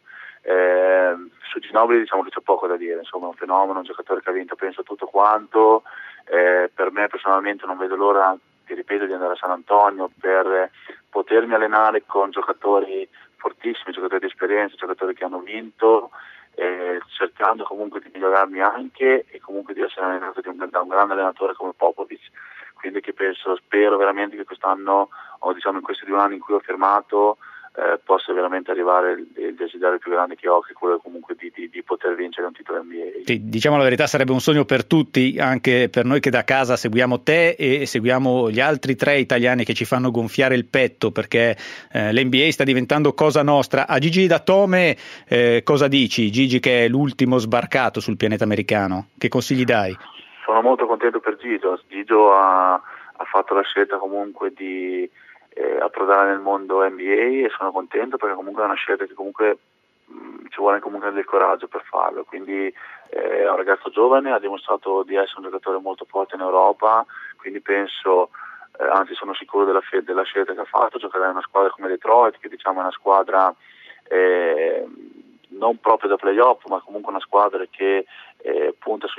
Speaker 11: Eh, su Ginobili diciamo che c'è poco da dire, insomma è un fenomeno, un giocatore che ha vinto penso tutto quanto, eh, per me personalmente non vedo l'ora, ti ripeto, di andare a San Antonio per potermi allenare con giocatori fortissimi, giocatori di esperienza, giocatori che hanno vinto, eh, cercando comunque di migliorarmi anche e comunque di essere allenato di un, da un grande allenatore come Popovic, quindi che penso, spero veramente che quest'anno o diciamo in questi due anni in cui ho firmato eh, possa veramente arrivare il, il desiderio più grande che ho, che è quello comunque di, di, di poter vincere un titolo N B A.
Speaker 3: Sì, diciamo la verità, sarebbe un sogno per tutti, anche per noi che da casa seguiamo te e seguiamo gli altri tre italiani che ci fanno gonfiare il petto, perché eh, l'N B A sta diventando cosa nostra. A Gigi Datome eh, cosa dici? Gigi che è l'ultimo sbarcato sul pianeta americano, che consigli dai?
Speaker 11: Sono molto contento per Gigio, Gigio ha, ha fatto la scelta comunque di Eh, approdare nel mondo N B A e sono contento perché comunque è una scelta che comunque mh, ci vuole comunque del coraggio per farlo, quindi eh, è un ragazzo giovane, ha dimostrato di essere un giocatore molto forte in Europa, quindi penso, eh, anzi sono sicuro della, fe- della scelta che ha fatto, giocare in una squadra come Detroit, che diciamo è una squadra eh, non proprio da playoff, ma comunque una squadra che eh, punta sui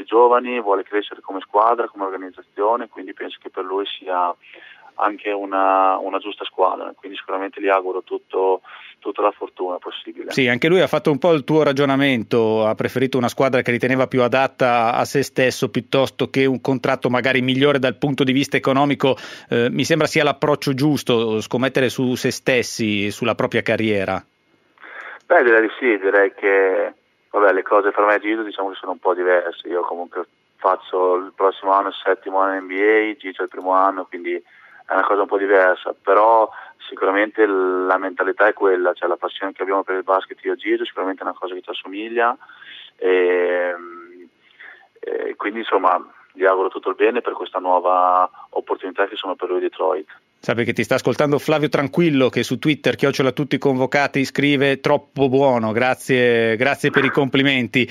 Speaker 11: giovani, vuole crescere come squadra, come organizzazione, quindi penso che per lui sia anche una, una giusta squadra, quindi sicuramente gli auguro tutto, tutta la fortuna possibile.
Speaker 3: Sì, anche lui ha fatto un po' il tuo ragionamento, ha preferito una squadra che riteneva più adatta a se stesso piuttosto che un contratto magari migliore dal punto di vista economico. Eh, mi sembra sia l'approccio giusto, scommettere su se stessi, sulla propria carriera.
Speaker 11: Beh, direi di sì, direi che vabbè, le cose fra me e Gito diciamo che sono un po' diverse. Io comunque faccio il prossimo anno il settimo anno in N B A, Gito il primo anno, quindi è una cosa un po' diversa, però sicuramente la mentalità è quella, cioè la passione che abbiamo per il basket io e Gito sicuramente è una cosa che ci assomiglia e, e quindi insomma gli auguro tutto il bene per questa nuova opportunità che sono per lui Detroit.
Speaker 3: Sappi che ti sta ascoltando Flavio Tranquillo, che su Twitter, chiocciola tutti convocati, scrive troppo buono, grazie, grazie per i complimenti.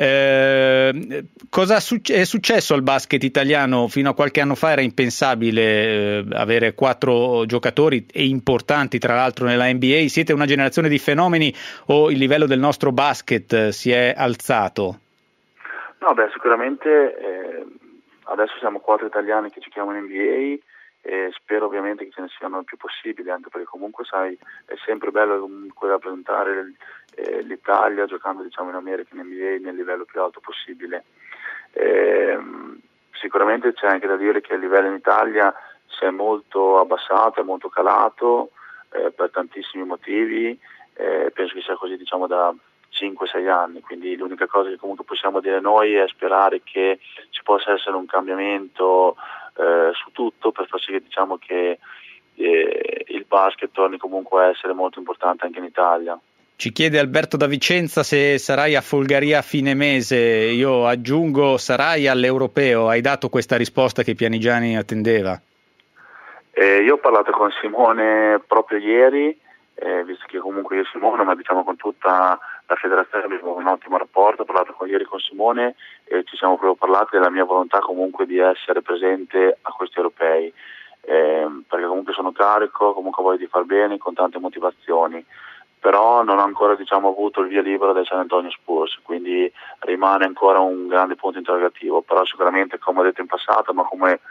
Speaker 3: Eh, cosa è successo al basket italiano? Fino a qualche anno fa era impensabile eh, avere quattro giocatori e importanti tra l'altro nella N B A. Siete una generazione di fenomeni o il livello del nostro basket si è alzato?
Speaker 11: No, beh, sicuramente eh, adesso siamo quattro italiani che giochiamo in N B A. E spero ovviamente che ce ne siano il più possibile, anche perché comunque sai è sempre bello comunque rappresentare eh, l'Italia giocando diciamo in America, in N B A nel livello più alto possibile. E, sicuramente c'è anche da dire che il livello in Italia si è molto abbassato, è molto calato eh, per tantissimi motivi, eh, penso che sia così diciamo da cinque sei anni, quindi l'unica cosa che comunque possiamo dire noi è sperare che ci possa essere un cambiamento eh, su tutto per far sì che diciamo che eh, il basket torni comunque a essere molto importante anche in Italia.
Speaker 3: Ci chiede Alberto da Vicenza se sarai a Folgaria a fine mese. Io aggiungo sarai all'Europeo. Hai dato questa risposta che Pianigiani attendeva?
Speaker 11: Eh, io ho parlato con Simone proprio ieri, eh, visto che comunque io e Simone, ma diciamo con tutta la federazione abbiamo un ottimo rapporto, ho parlato con, ieri con Simone e ci siamo proprio parlati della mia volontà comunque di essere presente a questi europei, eh, perché comunque sono carico, comunque voglio di far bene con tante motivazioni, però non ho ancora diciamo avuto il via libera del San Antonio Spurs, quindi rimane ancora un grande punto interrogativo, però sicuramente come ho detto in passato, ma come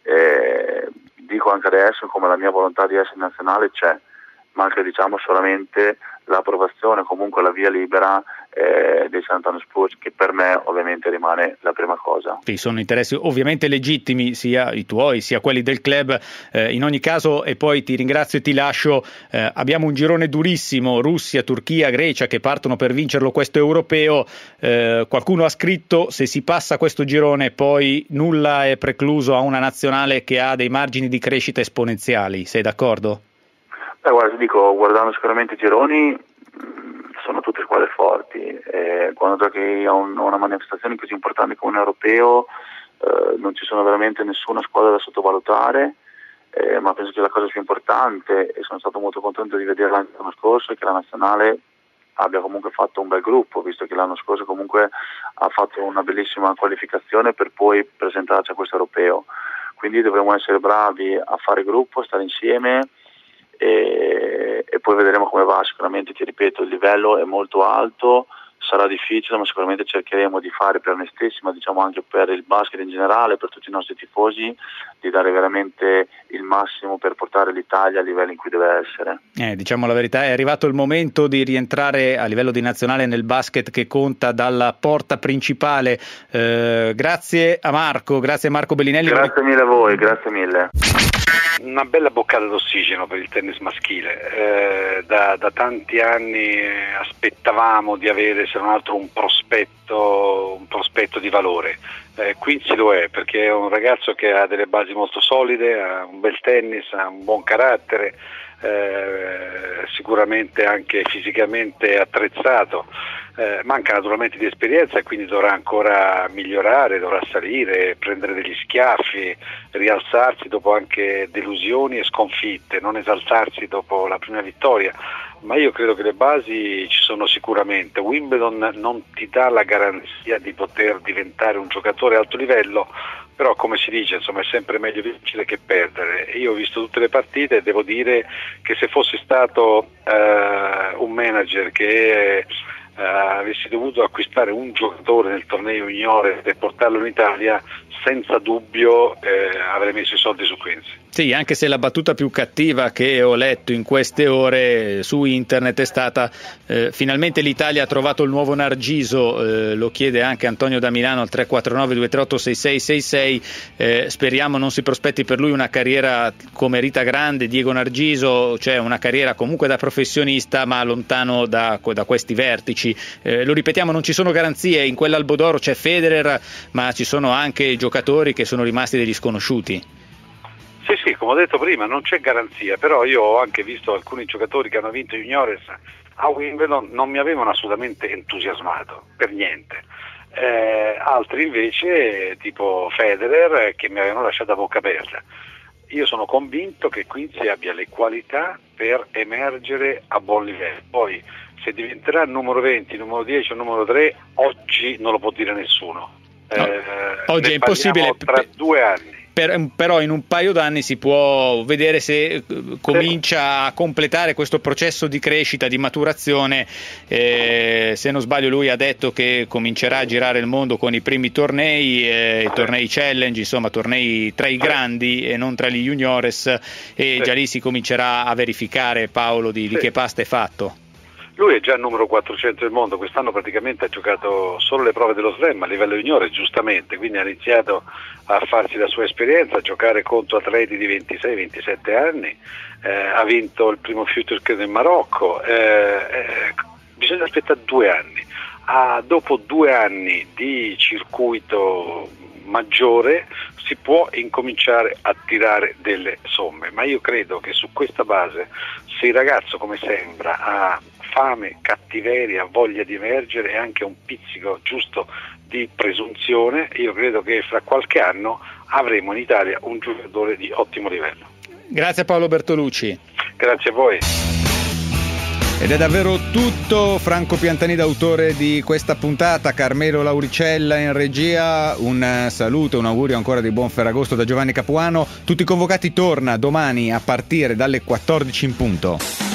Speaker 11: eh, dico anche adesso, come la mia volontà di essere nazionale c'è, manca diciamo solamente l'approvazione, comunque la via libera eh, dei San Antonio Spurs, che per me ovviamente rimane la prima cosa.
Speaker 3: Sì, sono interessi ovviamente legittimi, sia i tuoi sia quelli del club, eh, in ogni caso, e poi ti ringrazio e ti lascio, eh, abbiamo un girone durissimo, Russia, Turchia, Grecia che partono per vincerlo questo europeo, eh, qualcuno ha scritto se si passa questo girone poi nulla è precluso a una nazionale che ha dei margini di crescita esponenziali, sei d'accordo?
Speaker 11: Eh, guarda, ti dico, guardando sicuramente i gironi mh, sono tutte squadre forti, eh, quando giochi a, un, a una manifestazione così importante come un europeo eh, non ci sono veramente nessuna squadra da sottovalutare, eh, ma penso che la cosa più importante, e sono stato molto contento di vederla anche l'anno scorso, è che la nazionale abbia comunque fatto un bel gruppo, visto che l'anno scorso comunque ha fatto una bellissima qualificazione per poi presentarci a questo europeo, quindi dovremo essere bravi a fare gruppo, stare insieme E, e poi vedremo come va. Sicuramente ti ripeto, il livello è molto alto, sarà difficile, ma sicuramente cercheremo di fare per noi stessi, ma diciamo anche per il basket in generale, per tutti i nostri tifosi, di dare veramente il massimo per portare l'Italia al livello in cui deve essere.
Speaker 3: Eh, diciamo la verità, è arrivato il momento di rientrare a livello di nazionale nel basket che conta dalla porta principale. Eh, grazie a Marco, grazie a Marco Bellinelli.
Speaker 11: Grazie mille a voi, grazie mille.
Speaker 12: Una bella boccata d'ossigeno per il tennis maschile, eh, da, da tanti anni aspettavamo di avere se non altro un prospetto, un prospetto di valore, eh, Quincy lo è perché è un ragazzo che ha delle basi molto solide, ha un bel tennis, ha un buon carattere, eh, sicuramente anche fisicamente attrezzato. Eh, manca naturalmente di esperienza e quindi dovrà ancora migliorare, dovrà salire, prendere degli schiaffi, rialzarsi dopo anche delusioni e sconfitte, non esaltarsi dopo la prima vittoria, ma io credo che le basi ci sono sicuramente. Wimbledon non ti dà la garanzia di poter diventare un giocatore a alto livello, però come si dice, insomma, è sempre meglio vincere che perdere. Io ho visto tutte le partite e devo dire che se fossi stato eh, un manager che eh, avessi dovuto acquistare un giocatore nel torneo juniores e portarlo in Italia, senza dubbio eh, avrei messo i soldi su Quincy.
Speaker 3: Sì, anche se la battuta più cattiva che ho letto in queste ore su internet è stata eh, finalmente l'Italia ha trovato il nuovo Nargiso, eh, lo chiede anche Antonio da Milano al tre quattro nove due tre otto sei sei sei sei, eh, speriamo non si prospetti per lui una carriera come Rita Grande, Diego Nargiso, cioè una carriera comunque da professionista ma lontano da, da questi vertici. Eh, lo ripetiamo, non ci sono garanzie, in quell'Albodoro c'è Federer ma ci sono anche giocatori che sono rimasti degli sconosciuti.
Speaker 12: Sì, sì, come ho detto prima, non c'è garanzia, però io ho anche visto alcuni giocatori che hanno vinto juniores a Wimbledon, non mi avevano assolutamente entusiasmato, per niente. Eh, altri invece, tipo Federer, che mi avevano lasciato a bocca aperta. Io sono convinto che Quincy abbia le qualità per emergere a buon livello. Poi, se diventerà numero venti, numero dieci o numero tre, oggi non lo può dire nessuno.
Speaker 3: No.
Speaker 12: Eh,
Speaker 3: oggi è impossibile.
Speaker 12: Tra due anni.
Speaker 3: Per, però in un paio d'anni si può vedere se comincia a completare questo processo di crescita, di maturazione. Eh, se non sbaglio lui ha detto che comincerà a girare il mondo con i primi tornei, eh, i tornei challenge, insomma tornei tra i grandi e non tra gli juniores, e già lì si comincerà a verificare, Paolo, di, di che pasta è fatto.
Speaker 12: Lui è già il numero quattrocento del mondo, quest'anno praticamente ha giocato solo le prove dello slam a livello juniore, giustamente, quindi ha iniziato a farsi la sua esperienza, a giocare contro atleti di ventisei ventisette anni, eh, ha vinto il primo Future Cup del Marocco, eh, eh, bisogna aspettare due anni. Ah, dopo due anni di circuito maggiore si può incominciare a tirare delle somme, ma io credo che su questa base, se il ragazzo, come sembra, ha fame, cattiveria, voglia di emergere e anche un pizzico giusto di presunzione, io credo che fra qualche anno avremo in Italia un giocatore di ottimo livello.
Speaker 3: Grazie Paolo Bertolucci.
Speaker 12: Grazie a voi.
Speaker 3: Ed è davvero tutto. Franco Piantanida, autore di questa puntata, Carmelo Lauricella in regia, un saluto, un augurio ancora di buon Ferragosto da Giovanni Capuano. Tutti convocati torna domani a partire dalle quattordici in punto.